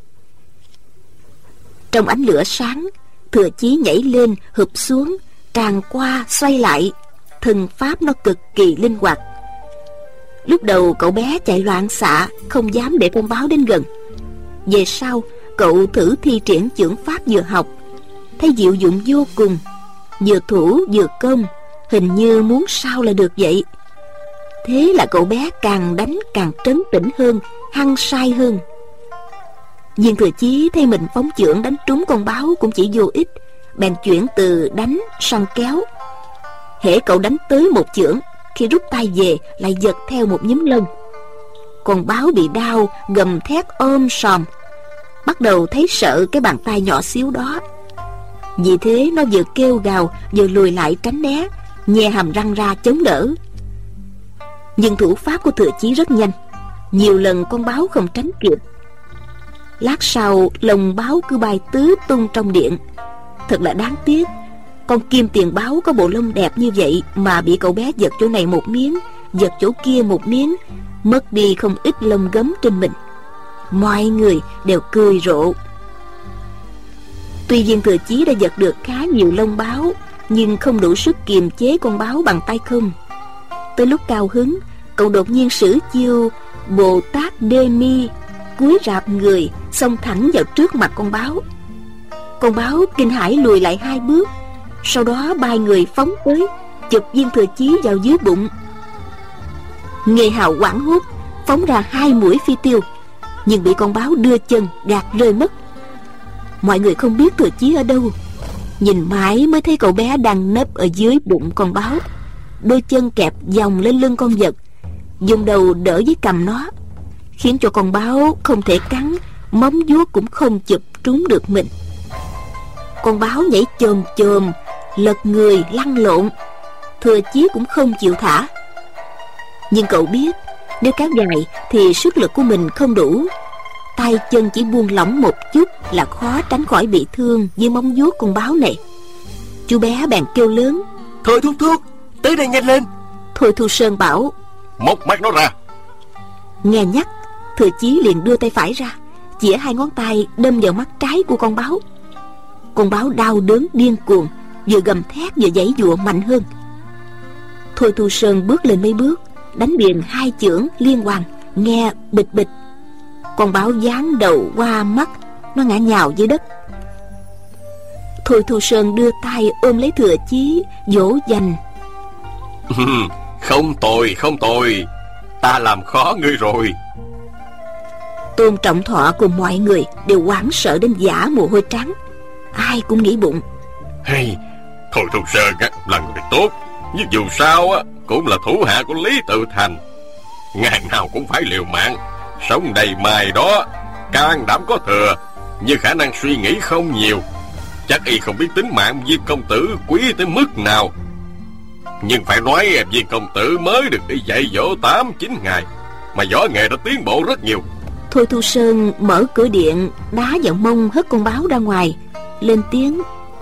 Trong ánh lửa sáng, Thừa Chí nhảy lên hụp xuống, tràn qua xoay lại, thân pháp nó cực kỳ linh hoạt. Lúc đầu cậu bé chạy loạn xạ, không dám để con báo đến gần. Về sau cậu thử thi triển chưởng pháp vừa học, thấy diệu dụng vô cùng, vừa thủ vừa công, hình như muốn sao là được vậy. Thế là cậu bé càng đánh càng trấn tĩnh hơn, hăng say hơn. Viên Thừa Chí thấy mình phóng chưởng đánh trúng con báo cũng chỉ vô ích, bèn chuyển từ đánh sang kéo. Hễ cậu đánh tới một chưởng, khi rút tay về lại giật theo một nhúm lông. Con báo bị đau, gầm thét ôm sòm, bắt đầu thấy sợ cái bàn tay nhỏ xíu đó. Vì thế nó vừa kêu gào vừa lùi lại tránh né, nhe hàm răng ra chống đỡ. Nhưng thủ pháp của Thừa Chí rất nhanh, nhiều lần con báo không tránh kịp. Lát sau lồng báo cứ bay tứ tung trong điện. Thật là đáng tiếc, con kim tiền báo có bộ lông đẹp như vậy mà bị cậu bé giật chỗ này một miếng, giật chỗ kia một miếng, mất đi không ít lông gấm trên mình. Mọi người đều cười rộ. Tuy Viên Thừa Chí đã giật được khá nhiều lông báo, nhưng không đủ sức kiềm chế con báo bằng tay không. Tới lúc cao hứng, cậu đột nhiên sử chiêu Bồ Tát Đê Mi, cúi rạp người xông thẳng vào trước mặt con báo. Con báo kinh hãi lùi lại 2 bước, sau đó 3 người phóng tới, chụp viên Thừa Chí vào dưới bụng. Nghê Hào hoảng hốt phóng ra 2 mũi phi tiêu, nhưng bị con báo đưa chân gạt rơi mất. Mọi người không biết Thừa Chí ở đâu, nhìn mãi mới thấy cậu bé đang nấp ở dưới bụng con báo, đôi chân kẹp vòng lên lưng con vật, dùng đầu đỡ với cằm nó, khiến cho con báo không thể cắn, móng vuốt cũng không chụp trúng được mình. Con báo nhảy chồm chồm, lật người lăn lộn, Thừa Chí cũng không chịu thả. Nhưng cậu biết nếu kéo dài thì sức lực của mình không đủ, tay chân chỉ buông lỏng một chút là khó tránh khỏi bị thương với móng vuốt con báo này. Chú bé bèn kêu lớn: Thôi Thúc Thúc, tới đây nhanh lên. Thôi Thu Sơn bảo: Móc mắt nó ra. Nghe nhắc, Thừa Chí liền đưa tay phải ra, chĩa 2 ngón tay đâm vào mắt trái của con báo. Con báo đau đớn điên cuồng, vừa gầm thét vừa giãy giụa mạnh hơn. Thôi Thu Sơn bước lên mấy bước, đánh liền 2 chưởng liên hoàn, nghe bịch bịch. Con báo giáng đầu qua mắt, nó ngã nhào dưới đất. Thôi Thu Sơn đưa tay ôm lấy Thừa Chí, dỗ dành: Không tồi, ta làm khó ngươi rồi. Tôn Trọng Thọ cùng mọi người đều hoảng sợ đến vã mồ hôi trắng. Ai cũng nghĩ bụng: Hey, Thôi Thu Sơn là người tốt, nhưng dù sao cũng là thủ hạ của Lý Tự Thành, ngày nào cũng phải liều mạng, sống đầy mài đó, can đảm có thừa, nhưng khả năng suy nghĩ không nhiều. Chắc y không biết tính mạng Viên công tử quý tới mức nào. Nhưng phải nói Viên công tử mới được đi dạy dỗ 8-9 ngày mà võ nghệ đã tiến bộ rất nhiều. Thôi Thu Sơn mở cửa điện, đá vào mông hất con báo ra ngoài, lên tiếng: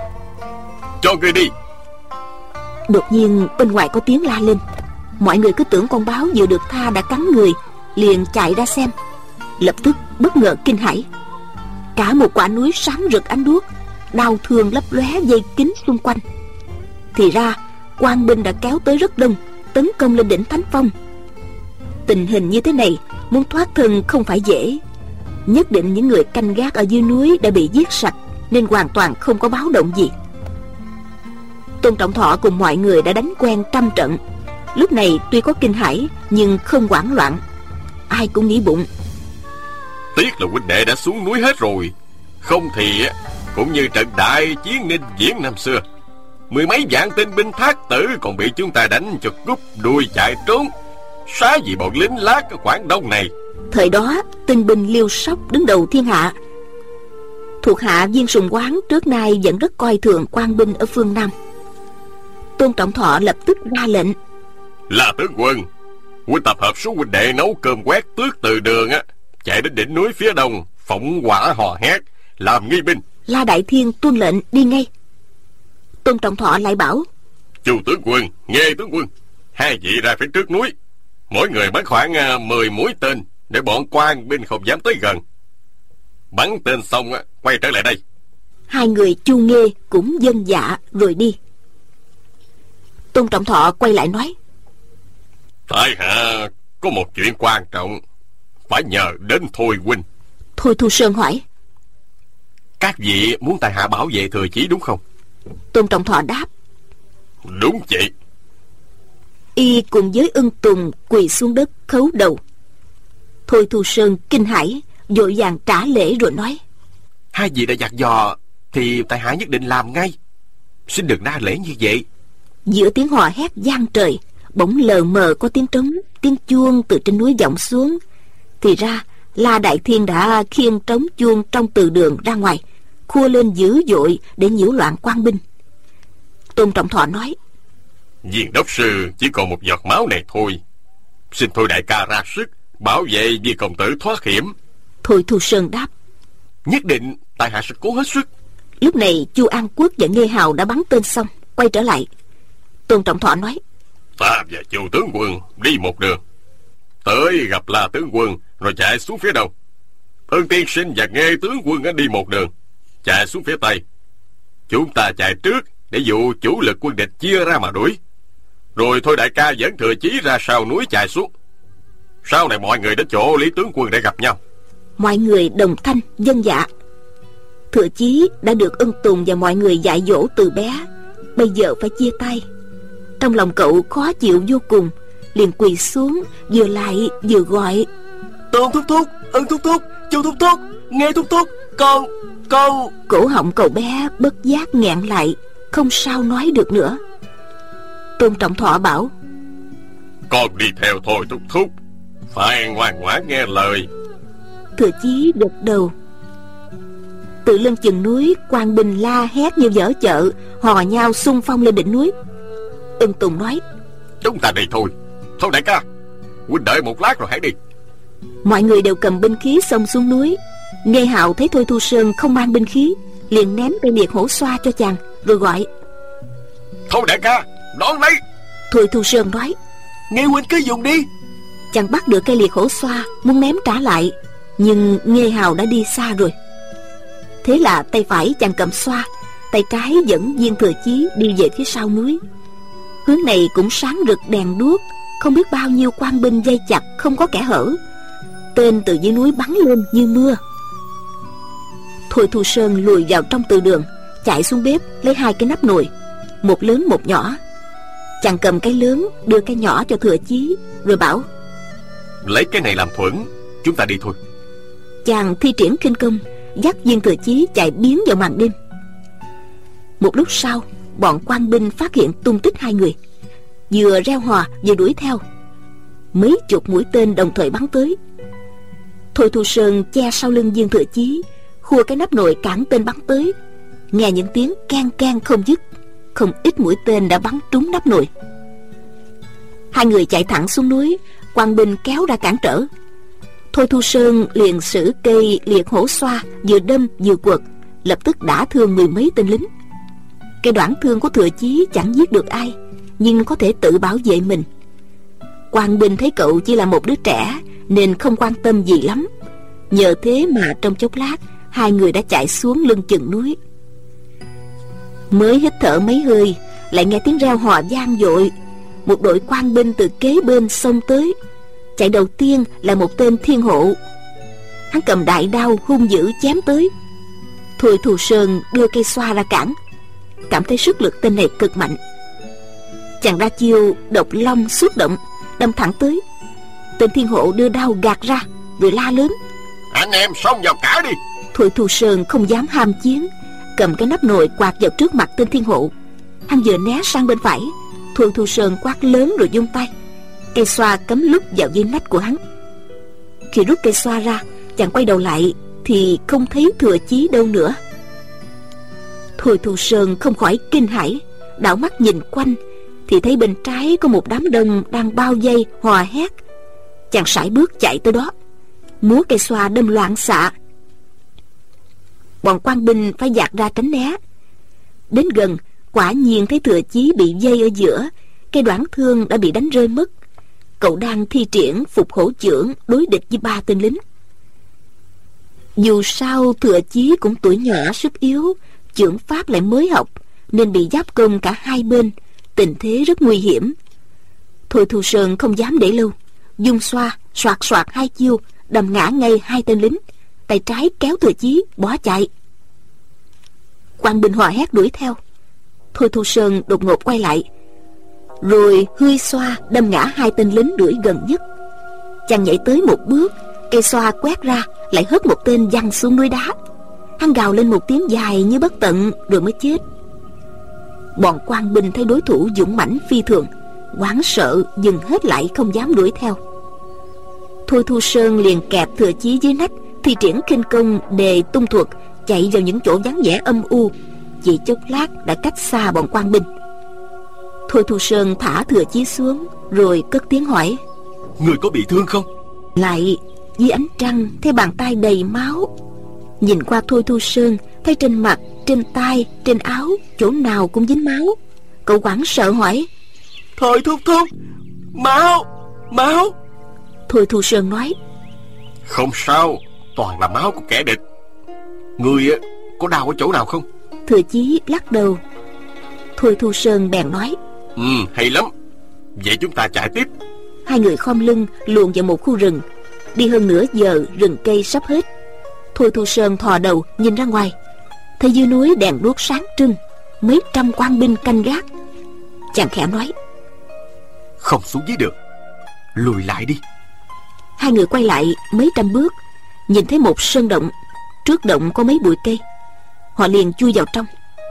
Cho ngươi đi. Đột nhiên bên ngoài có tiếng la lên. Mọi người cứ tưởng con báo vừa được tha đã cắn người, liền chạy ra xem. Lập tức bất ngờ kinh hãi. Cả một quả núi sáng rực ánh đuốc, đao thương lấp lóe dây kín xung quanh. Thì ra quan binh đã kéo tới rất đông, tấn công lên đỉnh Thánh Phong. Tình hình như thế này, muốn thoát thân không phải dễ. Nhất định những người canh gác ở dưới núi đã bị giết sạch, nên hoàn toàn không có báo động gì. Tôn Trọng Thọ cùng mọi người đã đánh quen trăm trận, lúc này tuy có kinh hãi nhưng không hoảng loạn. Ai cũng nghĩ bụng: Tiếc là huynh đệ đã xuống núi hết rồi, không thì cũng như trận đại chiến Ninh Viễn năm xưa, 10 mấy vạn tinh binh thác tử còn bị chúng ta đánh cho cúp đuôi chạy trốn, xá gì bọn lính lát ở Quảng Đông này. Thời đó tinh binh Liêu Sóc đứng đầu thiên hạ. Thuộc hạ Viên Sùng Quán trước nay vẫn rất coi thường quan binh ở phương Nam. Tôn Trọng Thọ lập tức ra lệnh: Là tướng quân, huynh tập hợp số huynh đệ nấu cơm quét tước từ đường chạy đến đỉnh núi phía đông, phóng hỏa hò hét, làm nghi binh. La Đại Thiên tuân lệnh đi ngay. Tôn Trọng Thọ lại bảo: Chu tướng quân, nghe tướng quân, 2 vị ra phía trước núi, mỗi người bắn khoảng 10 mũi tên để bọn quan binh không dám tới gần. Bắn tên xong quay trở lại đây. 2 người Chu Nghê cũng vâng dạ rồi đi. Tôn Trọng Thọ quay lại nói: Tại hạ có một chuyện quan trọng phải nhờ đến Thôi huynh. Thôi Thu Sơn hỏi: Các vị muốn tại hạ bảo vệ Thừa Chí đúng không? Tôn Trọng Thọ đáp: Đúng vậy. Y cùng với Ưng Tùng quỳ xuống đất khấu đầu. Thôi Thu Sơn kinh hãi, vội vàng trả lễ rồi nói: 2 vị đã dặn dò thì tại hạ nhất định làm ngay, xin đừng đa lễ như vậy. Giữa tiếng hò hét vang trời, bỗng lờ mờ có tiếng trống, tiếng chuông từ trên núi vọng xuống. Thì ra La Đại Thiên đã khiêng trống chuông trong từ đường ra ngoài, khua lên dữ dội để nhiễu loạn quan binh. Tôn Trọng Thọ nói: Viên đốc sư chỉ còn một giọt máu này thôi, xin Thôi đại ca ra sức bảo vệ Viên công tử thoát hiểm. Thôi Thu Sơn đáp: Nhất định tại hạ sẽ cố hết sức. Lúc này Chu An Quốc và Nghê Hào đã bắn tên xong, quay trở lại. Tôn Trọng Thọ nói: Ta và Chu tướng quân đi một đường, tới gặp La tướng quân rồi chạy xuống phía đông. Ân tiên sinh và Nghê tướng quân đi một đường, chạy xuống phía tây. Chúng ta chạy trước để dụ chủ lực quân địch chia ra mà đuổi. Rồi thôi đại ca dẫn Thừa Chí ra sau núi chạy xuống. Sau này mọi người đến chỗ Lý tướng quân để gặp nhau. Mọi người đồng thanh vâng dạ. Thừa Chí đã được Ân Tùng và mọi người dạy dỗ từ bé, bây giờ phải chia tay. Trong lòng cậu khó chịu vô cùng, liền quỳ xuống, vừa lại vừa gọi: Tôn thúc thúc, Ân thúc thúc, Chu thúc thúc, Nghe thúc thúc, con. Cổ họng cậu bé bất giác nghẹn lại, không sao nói được nữa. Tôn Trọng Thọ bảo: Con đi theo thôi thúc thúc, phải ngoan ngoãn nghe lời. Thừa Chí gật đầu. Từ lưng chừng núi, quan binh la hét như dở chợ, hò nhau xung phong lên đỉnh núi. Ân Tùng nói: Chúng ta đi thôi. Thôi đại ca, huynh đợi một lát rồi hãy đi. Mọi người đều cầm binh khí xông xuống núi. Nghê Hạo thấy Thôi Thu Sơn không mang binh khí, liền ném cây liệt hổ xoa cho chàng, rồi gọi: Thôi đại ca, đón lấy. Thôi Thu Sơn nói: Nghe huynh cứ dùng đi. Chàng bắt được cây liệt hổ xoa, muốn ném trả lại, nhưng Nghê Hạo đã đi xa rồi. Thế là tay phải chàng cầm xoa, tay trái dẫn viên Thừa Chí đi về phía sau núi. Hướng này cũng sáng rực đèn đuốc, không biết bao nhiêu quan binh dây chặt không có kẽ hở. Tên từ dưới núi bắn lên như mưa. Thôi Thu Sơn lùi vào trong từ đường, chạy xuống bếp lấy 2 cái nắp nồi, một lớn một nhỏ. Chàng cầm cái lớn đưa cái nhỏ cho Thừa Chí, rồi bảo: Lấy cái này làm thuẫn, chúng ta đi thôi. Chàng thi triển khinh công, dắt viên Thừa Chí chạy biến vào màn đêm. Một lúc sau, bọn quan binh phát hiện tung tích 2 người, vừa reo hò vừa đuổi theo. Mấy chục mũi tên đồng thời bắn tới. Thôi Thu Sơn che sau lưng viên Thừa Chí, khua cái nắp nồi cản tên bắn tới. Nghe những tiếng keng keng không dứt, không ít mũi tên đã bắn trúng nắp nồi. 2 người chạy thẳng xuống núi, quan binh kéo ra cản trở. Thôi Thu Sơn liền sử cây liệt hổ xoa, vừa đâm vừa quật, lập tức đã thương 10 mấy tên lính. Cây đoạn thương của Thừa Chí chẳng giết được ai, nhưng có thể tự bảo vệ mình. Quan binh thấy cậu chỉ là một đứa trẻ nên không quan tâm gì lắm. Nhờ thế mà trong chốc lát 2 người đã chạy xuống lưng chừng núi. Mới hít thở mấy hơi, lại nghe tiếng reo hò vang dội. Một đội quan binh từ kế bên xông tới. Chạy đầu tiên là một tên thiên hộ. Hắn cầm đại đao hung dữ chém tới. Thôi Thu Sơn đưa cây xoa ra cản, cảm thấy sức lực tên này cực mạnh. Chàng ra chiêu độc long xuất động, đâm thẳng tới. Tên thiên hộ đưa đao gạt ra, rồi la lớn: Anh em xông vào cả đi. Thôi Thu Sơn không dám ham chiến, cầm cái nắp nồi quạt vào trước mặt tên thiên hộ. Hắn vừa né sang bên phải, Thôi Thu Sơn quát lớn rồi vung tay, cây xoa cắm lúc vào dây nách của hắn. Khi rút cây xoa ra, chàng quay đầu lại thì không thấy Thừa Chí đâu nữa. Thôi Thu Sơn không khỏi kinh hãi, đảo mắt nhìn quanh thì thấy bên trái có một đám đông đang bao vây hò hét. Chàng sải bước chạy tới đó, múa cây xoa đâm loạn xạ. Bọn quan binh phải dạt ra tránh né. Đến gần, quả nhiên thấy Thừa Chí bị dây ở giữa, cây đoạn thương đã bị đánh rơi mất. Cậu đang thi triển phục hổ chưởng đối địch với 3 tên lính. Dù sao Thừa Chí cũng tuổi nhỏ sức yếu, chưởng pháp lại mới học, nên bị giáp công cả 2 bên, tình thế rất nguy hiểm. Thôi Thu Sơn không dám để lâu, dung xoa soạt soạt 2 chiêu, đâm ngã ngay 2 tên lính, tay trái kéo Thừa Chí bỏ chạy. Quan binh hò hét đuổi theo. Thôi Thu Sơn đột ngột quay lại, rồi hươi xoa đâm ngã 2 tên lính đuổi gần nhất. Chàng nhảy tới một bước, cây xoa quét ra, lại hất một tên văng xuống núi đá. Hắn gào lên một tiếng dài như bất tận rồi mới chết. Bọn quan binh thấy đối thủ dũng mãnh phi thường, hoảng sợ dừng hết lại, không dám đuổi theo. Thôi Thu Sơn liền kẹp Thừa Chí dưới nách, thi triển khinh công đề tung thuật, chạy vào những chỗ vắng vẻ âm u. Chỉ chốc lát đã cách xa bọn quan binh. Thôi Thu Sơn thả Thừa Chí xuống, rồi cất tiếng hỏi: Người có bị thương không? Lại dưới ánh trăng thấy bàn tay đầy máu. Nhìn qua Thôi Thu Sơn, thấy trên mặt, trên tay, trên áo, chỗ nào cũng dính máu. Cậu hoảng sợ hỏi: Thôi thúc thúc, máu, máu. Thôi Thu Sơn nói: Không sao, toàn là máu của kẻ địch. Người có đau ở chỗ nào không? Thừa Chí lắc đầu: Thôi Thu Sơn bèn nói: Hay lắm, vậy chúng ta chạy tiếp. Hai người khom lưng luồn vào một khu rừng. Đi hơn nửa giờ, rừng cây sắp hết. Thôi Thu Sơn thò đầu nhìn ra ngoài, thấy dưới núi đèn đuốc sáng trưng, mấy trăm quan binh canh gác. Chàng khẽ nói: Không xuống dưới được, lùi lại đi. Hai người quay lại mấy trăm bước, nhìn thấy một sơn động. Trước động có mấy bụi cây. Họ liền chui vào trong.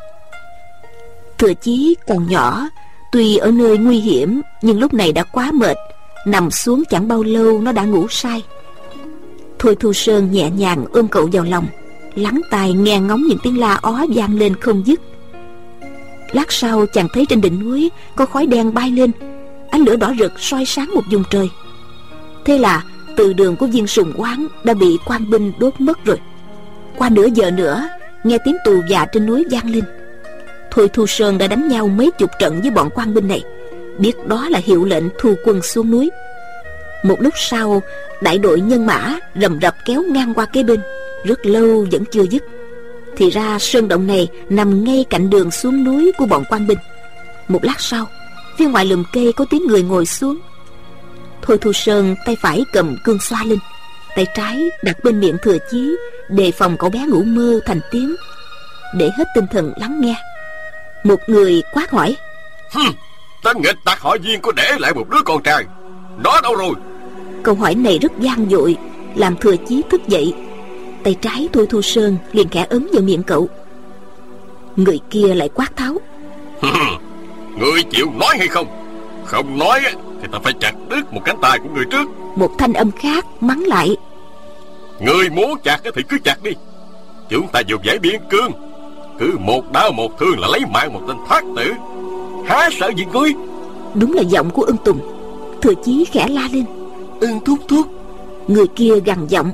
Thừa Chí còn nhỏ, tuy ở nơi nguy hiểm, nhưng lúc này đã quá mệt. Nằm xuống chẳng bao lâu nó đã ngủ say. Thôi Thu Sơn nhẹ nhàng ôm cậu vào lòng, lắng tai nghe ngóng những tiếng la ó vang lên không dứt. Lát sau chàng thấy trên đỉnh núi có khói đen bay lên, ánh lửa đỏ rực soi sáng một vùng trời. Thế là từ đường của Viên Sùng Quán đã bị quan binh đốt mất rồi. Qua nửa giờ nữa, nghe tiếng tù dạ trên núi vang lên. Thôi Thu Sơn đã đánh nhau mấy chục trận với bọn quan binh này, biết đó là hiệu lệnh thu quân xuống núi. Một lúc sau, đại đội nhân mã rầm rập kéo ngang qua kế bên, rất lâu vẫn chưa dứt. Thì ra sơn động này nằm ngay cạnh đường xuống núi của bọn quan binh. Một lát sau, phía ngoài lùm cây có tiếng người ngồi xuống. Thôi Thu Sơn tay phải cầm cương xoa lên, tay trái đặt bên miệng Thừa Chí, đề phòng cậu bé ngủ mơ thành tiếng, để hết tinh thần lắng nghe. Một người quát hỏi: Tên nghịch tặc họ Viên có để lại một đứa con trai, nó đâu rồi? Câu hỏi này rất gian dội, làm Thừa Chí thức dậy. Tay trái Thôi Thu Sơn liền khẽ ấn vào miệng cậu. Người kia lại quát tháo: Ngươi chịu nói hay không? Không nói thì ta phải chặt đứt một cánh tay của người trước. Một thanh âm khác mắng lại: Ngươi muốn chặt thì cứ chặt đi. Chúng ta dùng giải biên cương, cứ một đao một thương là lấy mạng một tên thác tử, há sợ gì ngươi? Đúng là giọng của Ưng Tùng. Thừa Chí khẽ la lên: Ưng thúc thúc. Người kia gằn giọng: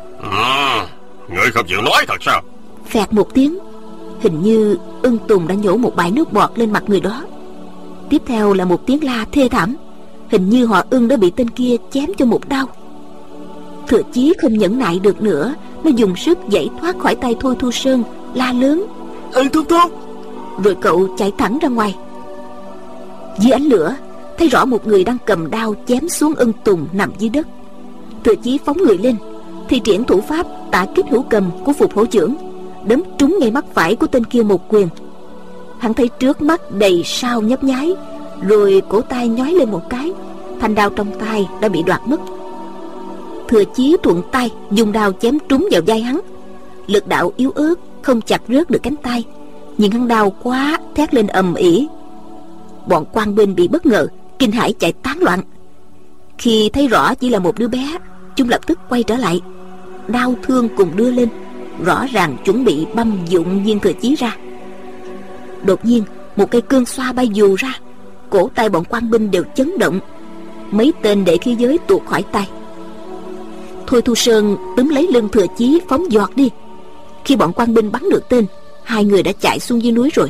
Ngươi không chịu nói thật sao? Phẹt một tiếng, hình như Ưng Tùng đã nhổ một bãi nước bọt lên mặt người đó. Tiếp theo là một tiếng la thê thảm, hình như họ Ưng đã bị tên kia chém cho một đau. Thừa Chí không nhẫn nại được nữa, nó dùng sức giãy thoát khỏi tay Thôi Thu Sơn, la lớn: Ưng thúc thúc. Rồi cậu chạy thẳng ra ngoài. Dưới ánh lửa, thấy rõ một người đang cầm đao chém xuống Ưng Tùng nằm dưới đất. Thừa Chí phóng người lên, thi triển thủ pháp Tả Kích Hữu Cầm của Phục Hổ Chưởng, đấm trúng ngay mắt phải của tên kia một quyền. Hắn thấy trước mắt đầy sao nhấp nháy, rồi cổ tay nhói lên một cái, thanh đao trong tay đã bị đoạt mất. Thừa Chí thuận tay dùng đao chém trúng vào vai hắn. Lực đạo yếu ớt không chặt rớt được cánh tay, nhưng hắn đau quá thét lên ầm ĩ. Bọn quan binh bị bất ngờ, kinh hãi chạy tán loạn. Khi thấy rõ chỉ là một đứa bé, chúng lập tức quay trở lại, đao thương cùng đưa lên, rõ ràng chuẩn bị băm dụng Viên Thừa Chí ra. Đột nhiên một cây cương xoa bay dù ra, cổ tay bọn quan binh đều chấn động, mấy tên đệ khí giới tuột khỏi tay. Thôi Thu Sơn túm lấy lưng Thừa Chí phóng giọt đi. Khi bọn quan binh bắn được tên, hai người đã chạy xuống dưới núi rồi.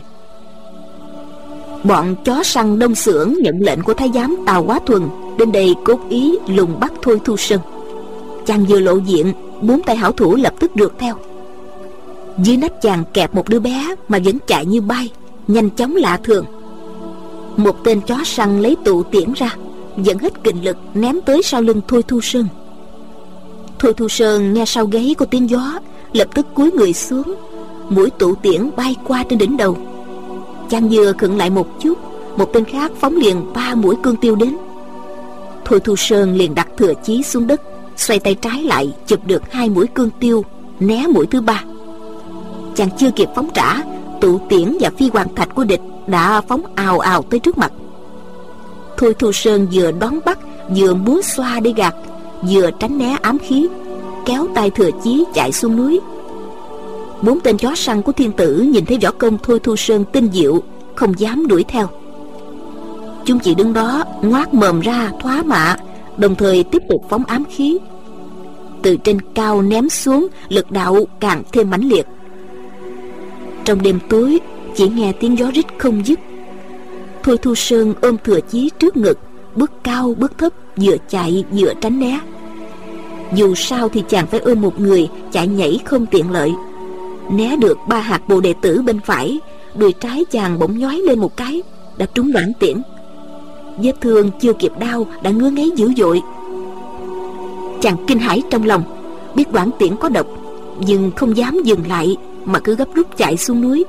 Bọn chó săn Đông Xưởng nhận lệnh của thái giám Tào Quá Thuần đến đây cốt ý lùng bắt Thôi Thu Sơn. Chàng vừa lộ diện, bốn tay hảo thủ lập tức rượt theo. Dưới nách chàng kẹp một đứa bé mà vẫn chạy như bay, nhanh chóng lạ thường. Một tên chó săn lấy tụ tiễn ra, dẫn hết kình lực ném tới sau lưng Thôi Thu Sơn. Thôi Thu Sơn nghe sau gáy có tiếng gió, lập tức cúi người xuống, mũi tụ tiễn bay qua trên đỉnh đầu. Chàng vừa khựng lại một chút, một tên khác phóng liền 3 mũi cương tiêu đến. Thôi Thu Sơn liền đặt Thừa Chí xuống đất, xoay tay trái lại chụp được 2 mũi cương tiêu, né mũi thứ 3. Chàng chưa kịp phóng trả, tụ tiễn và phi hoàng thạch của địch đã phóng ào ào tới trước mặt. Thôi Thu Sơn vừa đón bắt, vừa múa xoa để gạt, vừa tránh né ám khí, kéo tay Thừa Chí chạy xuống núi. 4 tên chó săn của thiên tử nhìn thấy võ công Thôi Thu Sơn tinh diệu, không dám đuổi theo. Chúng chỉ đứng đó ngoác mồm ra thoá mạ, đồng thời tiếp tục phóng ám khí. Từ trên cao ném xuống, lực đạo càng thêm mãnh liệt. Trong đêm tối, chỉ nghe tiếng gió rít không dứt. Thôi Thu Sơn ôm Thừa Chí trước ngực, bước cao bước thấp, vừa chạy vừa tránh né. Dù sao thì chàng phải ôm một người, chạy nhảy không tiện lợi. Né được 3 hạt bồ đệ tử bên phải, đùi trái chàng bỗng nhói lên một cái, đã trúng Đoản Tiễn. Vết thương chưa kịp đau đã ngứa ngáy dữ dội. Chàng kinh hãi trong lòng, biết Đoản Tiễn có độc, nhưng không dám dừng lại mà cứ gấp rút chạy xuống núi.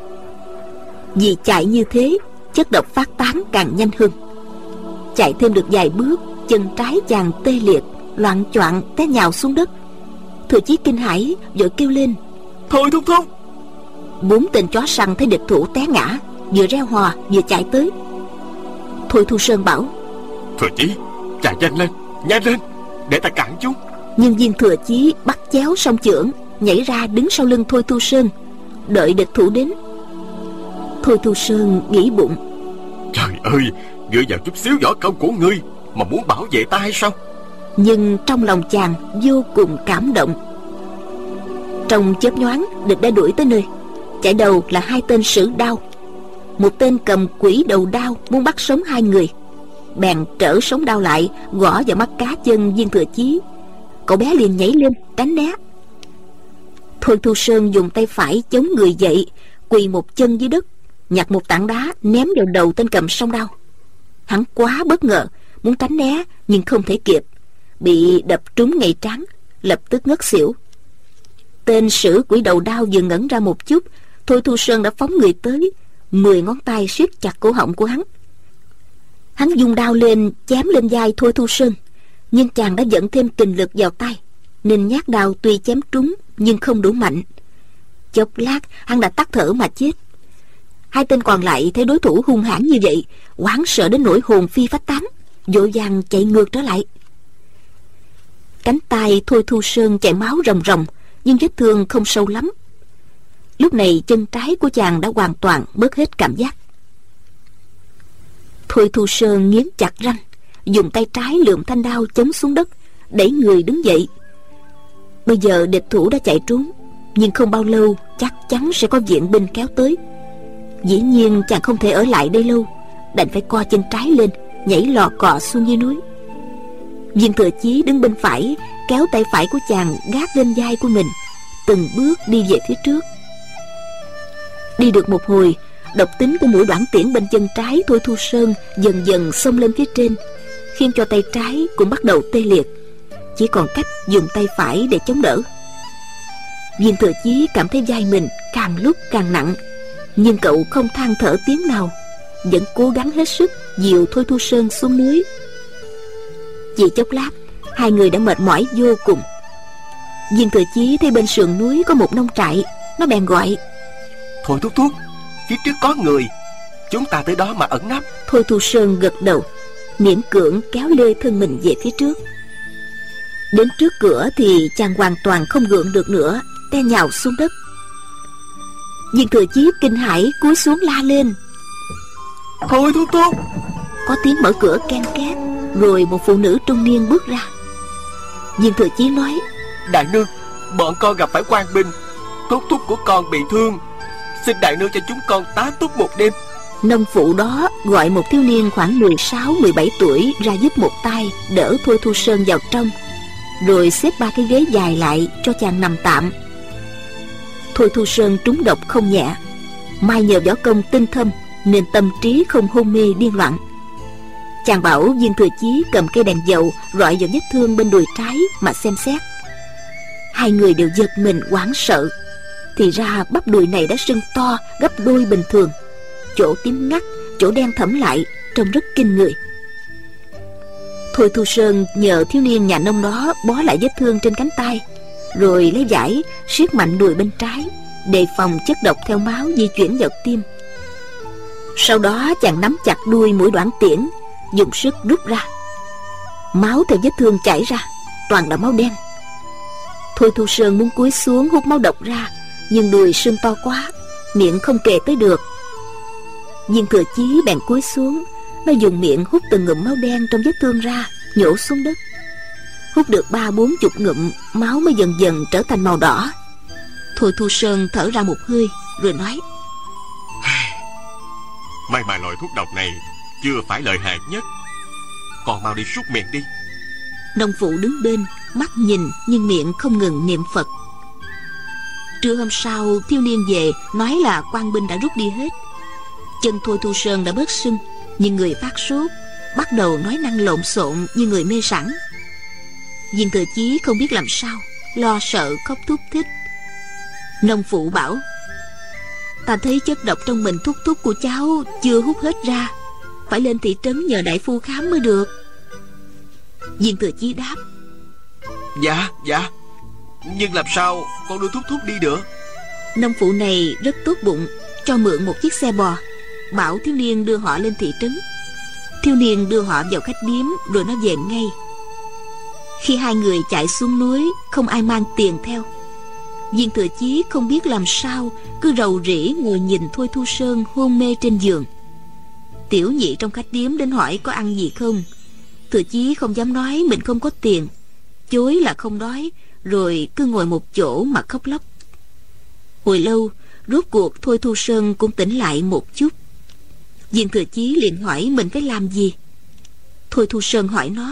Vì chạy như thế, chất độc phát tán càng nhanh hơn. Chạy thêm được vài bước, chân trái chàng tê liệt, loạng choạng té nhào xuống đất. Thừa Chí kinh hãi vội kêu lên: Thôi thúc thúc! 4 tên chó săn thấy địch thủ té ngã, vừa reo hò vừa chạy tới. Thôi Thu Sơn bảo: Thừa Chí, chạy nhanh lên, để ta cản chúng. Nhưng viên Thừa Chí bắt chéo song chưởng, nhảy ra đứng sau lưng Thôi Thu Sơn, đợi địch thủ đến. Thôi Thu Sơn nghĩ bụng: Trời ơi, dựa vào chút xíu võ công của ngươi mà muốn bảo vệ ta hay sao? Nhưng trong lòng chàng vô cùng cảm động. Trong chớp nhoáng, địch đã đuổi tới nơi. Chạy đầu là 2 tên sử đao. Một tên cầm quỷ đầu đao muốn bắt sống 2 người, bèn trở sống đao lại, gõ vào mắt cá chân viên Thừa Chí. Cậu bé liền nhảy lên tránh né. Thôi Thu Sơn dùng tay phải chống người dậy, quỳ một chân dưới đất, nhặt một tảng đá ném vào đầu tên cầm song đao. Hắn quá bất ngờ, muốn tránh né nhưng không thể kịp, bị đập trúng ngay trán, lập tức ngất xỉu. Tên sử quỷ đầu đao vừa ngẩn ra một chút, Thôi Thu Sơn đã phóng người tới, 10 ngón tay siết chặt cổ họng của hắn. Hắn dung đao lên chém lên vai Thôi Thu Sơn, nhưng chàng đã dẫn thêm kình lực vào tay, nên nhát đao tuy chém trúng nhưng không đủ mạnh. Chốc lát hắn đã tắt thở mà chết. 2 tên còn lại thấy đối thủ hung hãn như vậy, hoảng sợ đến nỗi hồn phi phách tán, vội vàng chạy ngược trở lại. Cánh tay Thôi Thu Sơn chảy máu ròng ròng, nhưng vết thương không sâu lắm. Lúc này chân trái của chàng đã hoàn toàn mất hết cảm giác. Thôi Thu Sơn nghiến chặt răng, dùng tay trái lượm thanh đao chống xuống đất, đẩy người đứng dậy. Bây giờ địch thủ đã chạy trốn, nhưng không bao lâu chắc chắn sẽ có viện binh kéo tới. Dĩ nhiên chàng không thể ở lại đây lâu, đành phải co chân trái lên, nhảy lò cò xuống dưới núi. Viên Thừa Chí đứng bên phải, kéo tay phải của chàng gác lên vai của mình, từng bước đi về phía trước. Đi được một hồi, độc tính của mũi Đoản Tiễn bên chân trái Thôi Thu Sơn dần dần xông lên phía trên, khiến cho tay trái cũng bắt đầu tê liệt, chỉ còn cách dùng tay phải để chống đỡ. Viên Thừa Chí cảm thấy vai mình càng lúc càng nặng, nhưng cậu không than thở tiếng nào, vẫn cố gắng hết sức dìu Thôi Thu Sơn xuống núi. Chỉ chốc lát, 2 người đã mệt mỏi vô cùng. Viên Thừa Chí thấy bên sườn núi có một nông trại, nó bèn gọi: Thôi thúc thúc, phía trước có người, chúng ta tới đó mà ẩn nấp. Thôi Thu Sơn gật đầu, miễn cưỡng kéo lê thân mình về phía trước. Đến trước cửa thì chàng hoàn toàn không gượng được nữa, té nhào xuống đất. Viên Thừa Chí kinh hãi cúi xuống la lên: Thôi thúc thúc! Có tiếng mở cửa ken két, rồi một phụ nữ trung niên bước ra. Viên Thừa Chí nói: Đại nương, bọn con gặp phải quan binh, thúc thúc của con bị thương, xin đại nương cho chúng con tá túc một đêm. Nông phụ đó gọi một thiếu niên khoảng 16-17 tuổi ra giúp một tay, đỡ Thôi Thu Sơn vào trong, rồi xếp 3 cái ghế dài lại cho chàng nằm tạm. Thôi Thu Sơn trúng độc không nhẹ, may nhờ võ công tinh thâm nên tâm trí không hôn mê điên loạn. Chàng bảo Viên Thừa Chí cầm cây đèn dầu rọi vào vết thương bên đùi trái mà xem xét. 2 người đều giật mình hoảng sợ. Thì ra bắp đùi này đã sưng to gấp đôi bình thường, chỗ tím ngắt, chỗ đen thẫm lại, trông rất kinh người. Thôi Thu Sơn nhờ thiếu niên nhà nông đó bó lại vết thương trên cánh tay, rồi lấy vải siết mạnh đùi bên trái, đề phòng chất độc theo máu di chuyển vào tim. Sau đó chàng nắm chặt đuôi mũi Đoản Tiễn, dùng sức rút ra. Máu theo vết thương chảy ra toàn là máu đen. Thôi Thu Sơn muốn cúi xuống hút máu độc ra, nhưng đùi sưng to quá, miệng không kề tới được. Viên Thừa Chí bèn cúi xuống, nó dùng miệng hút từng ngụm máu đen trong vết thương ra, nhổ xuống đất. Hút được 30-40 ngụm, máu mới dần dần trở thành màu đỏ. Thôi Thu Sơn thở ra một hơi, rồi nói: May mà loại thuốc độc này chưa phải lợi hại nhất, còn mau đi súc miệng đi. Nông phụ đứng bên, mắt nhìn nhưng miệng không ngừng niệm Phật. Trưa hôm sau thiếu niên về nói là quan binh đã rút đi hết. Chân Thôi Thu Sơn đã bớt sưng, nhưng người phát sốt, bắt đầu nói năng lộn xộn như người mê sẵn. Viên Thừa Chí không biết làm sao, lo sợ khóc thút thít. Nông phụ bảo: ta thấy chất độc trong mình thúc thúc của cháu chưa hút hết ra, phải lên thị trấn nhờ đại phu khám mới được. Viên Thừa Chí đáp: Dạ, nhưng làm sao con đưa thúc đi được? Nông phụ này rất tốt bụng, cho mượn một chiếc xe bò, bảo thiếu niên đưa họ lên thị trấn. Thiếu niên đưa họ vào khách điếm rồi nó về ngay. Khi hai người chạy xuống núi, không ai mang tiền theo. Viên Thừa Chí không biết làm sao, cứ rầu rĩ ngồi nhìn Thôi Thu Sơn hôn mê trên giường. Tiểu nhị trong khách điếm đến hỏi có ăn gì không. Thừa Chí không dám nói mình không có tiền, chối là không đói, rồi cứ ngồi một chỗ mà khóc lóc. Hồi lâu, rốt cuộc Thôi Thu Sơn cũng tỉnh lại một chút. Viên Thừa Chí liền hỏi mình phải làm gì. Thôi Thu Sơn hỏi nó: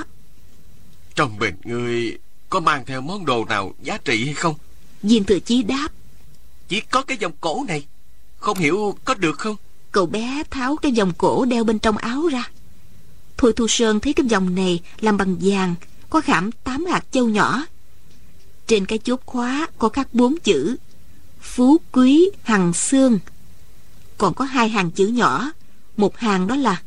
trong mình ngươi có mang theo món đồ nào giá trị hay không? Viên Thừa Chí đáp: chỉ có cái vòng cổ này, không hiểu có được không? Cậu bé tháo cái vòng cổ đeo bên trong áo ra. Thôi Thu Sơn thấy cái vòng này làm bằng vàng, có khảm 8 hạt châu nhỏ. Trên cái chốt khóa có khắc 4 chữ: Phú Quý Hằng Xương. Còn có 2 hàng chữ nhỏ, một hàng đó là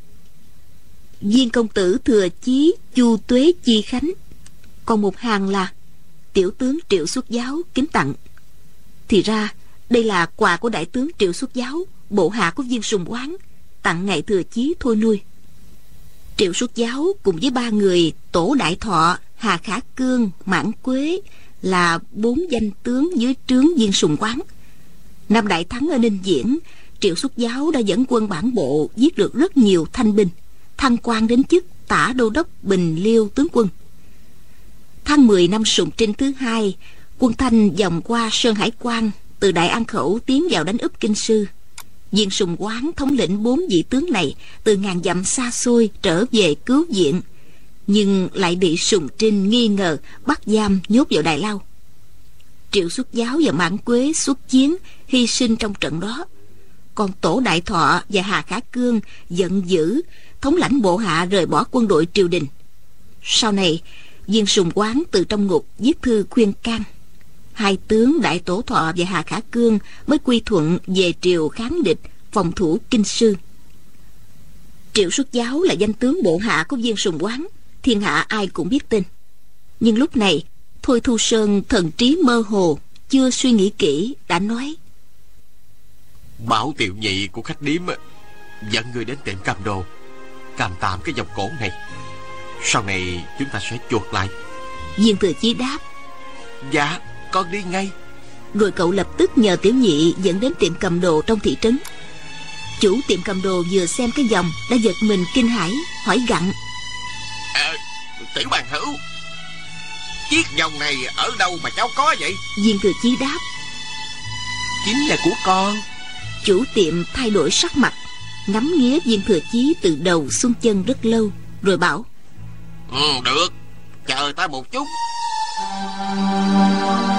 Viên công tử Thừa Chí Chu Tuế Chi Khánh, còn một hàng là Tiểu tướng Triệu Xuất Giáo kính tặng. Thì ra đây là quà của đại tướng Triệu Xuất Giáo, bộ hạ của Viên Sùng Quán, tặng ngày Thừa Chí thôi nuôi. Triệu Xuất Giáo cùng với 3 người Tổ Đại Thọ, Hà Khả Cương, Mãn Quế là 4 danh tướng dưới trướng Viên Sùng Quán. Năm đại thắng ở Ninh Viễn, Triệu Xuất Giáo đã dẫn quân bản bộ giết được rất nhiều thanh binh, thăng quan đến chức Tả Đô đốc Bình Liêu tướng quân. Tháng 10 năm Sùng Trinh thứ 2, quân Thanh vòng qua Sơn Hải Quan, từ Đại An Khẩu tiến vào đánh úp Kinh Sư. Viên Sùng Quán thống lĩnh 4 vị tướng này từ ngàn dặm xa xôi trở về cứu viện, nhưng lại bị Sùng Trinh nghi ngờ, bắt giam nhốt vào Đại Lao. Triệu Xuất Giáo và Mãn Quế xuất chiến, hy sinh trong trận đó. Còn Tổ Đại Thọ và Hà Khả Cương giận dữ, thống lãnh bộ hạ rời bỏ quân đội triều đình. Sau này, Viên Sùng Quán từ trong ngục viết thư khuyên can. 2 tướng Đại Tổ Thọ và Hà Khả Cương mới quy thuận về triều kháng địch, phòng thủ Kinh Sư. Triệu Xuất Giáo là danh tướng bộ hạ của Viên Sùng Quán, thiên hạ ai cũng biết tên. Nhưng lúc này Thôi Thu Sơn thần trí mơ hồ, chưa suy nghĩ kỹ đã nói: bảo tiểu nhị của khách điếm dẫn người đến tiệm cầm đồ, cầm tạm cái vòng cổ này, sau này chúng ta sẽ chuộc lại. Viên Thừa Chí đáp: dạ, con đi ngay. Rồi cậu lập tức nhờ tiểu nhị dẫn đến tiệm cầm đồ trong thị trấn. Chủ tiệm cầm đồ vừa xem cái vòng đã giật mình kinh hãi, hỏi gặng: Tiểu bằng hữu, chiếc vòng này ở đâu mà cháu có vậy? Viên Thừa Chí đáp: chính là của con. Chủ tiệm thay đổi sắc mặt, ngắm nghía Viên Thừa Chí từ đầu xuống chân rất lâu, rồi bảo: được, chờ ta một chút.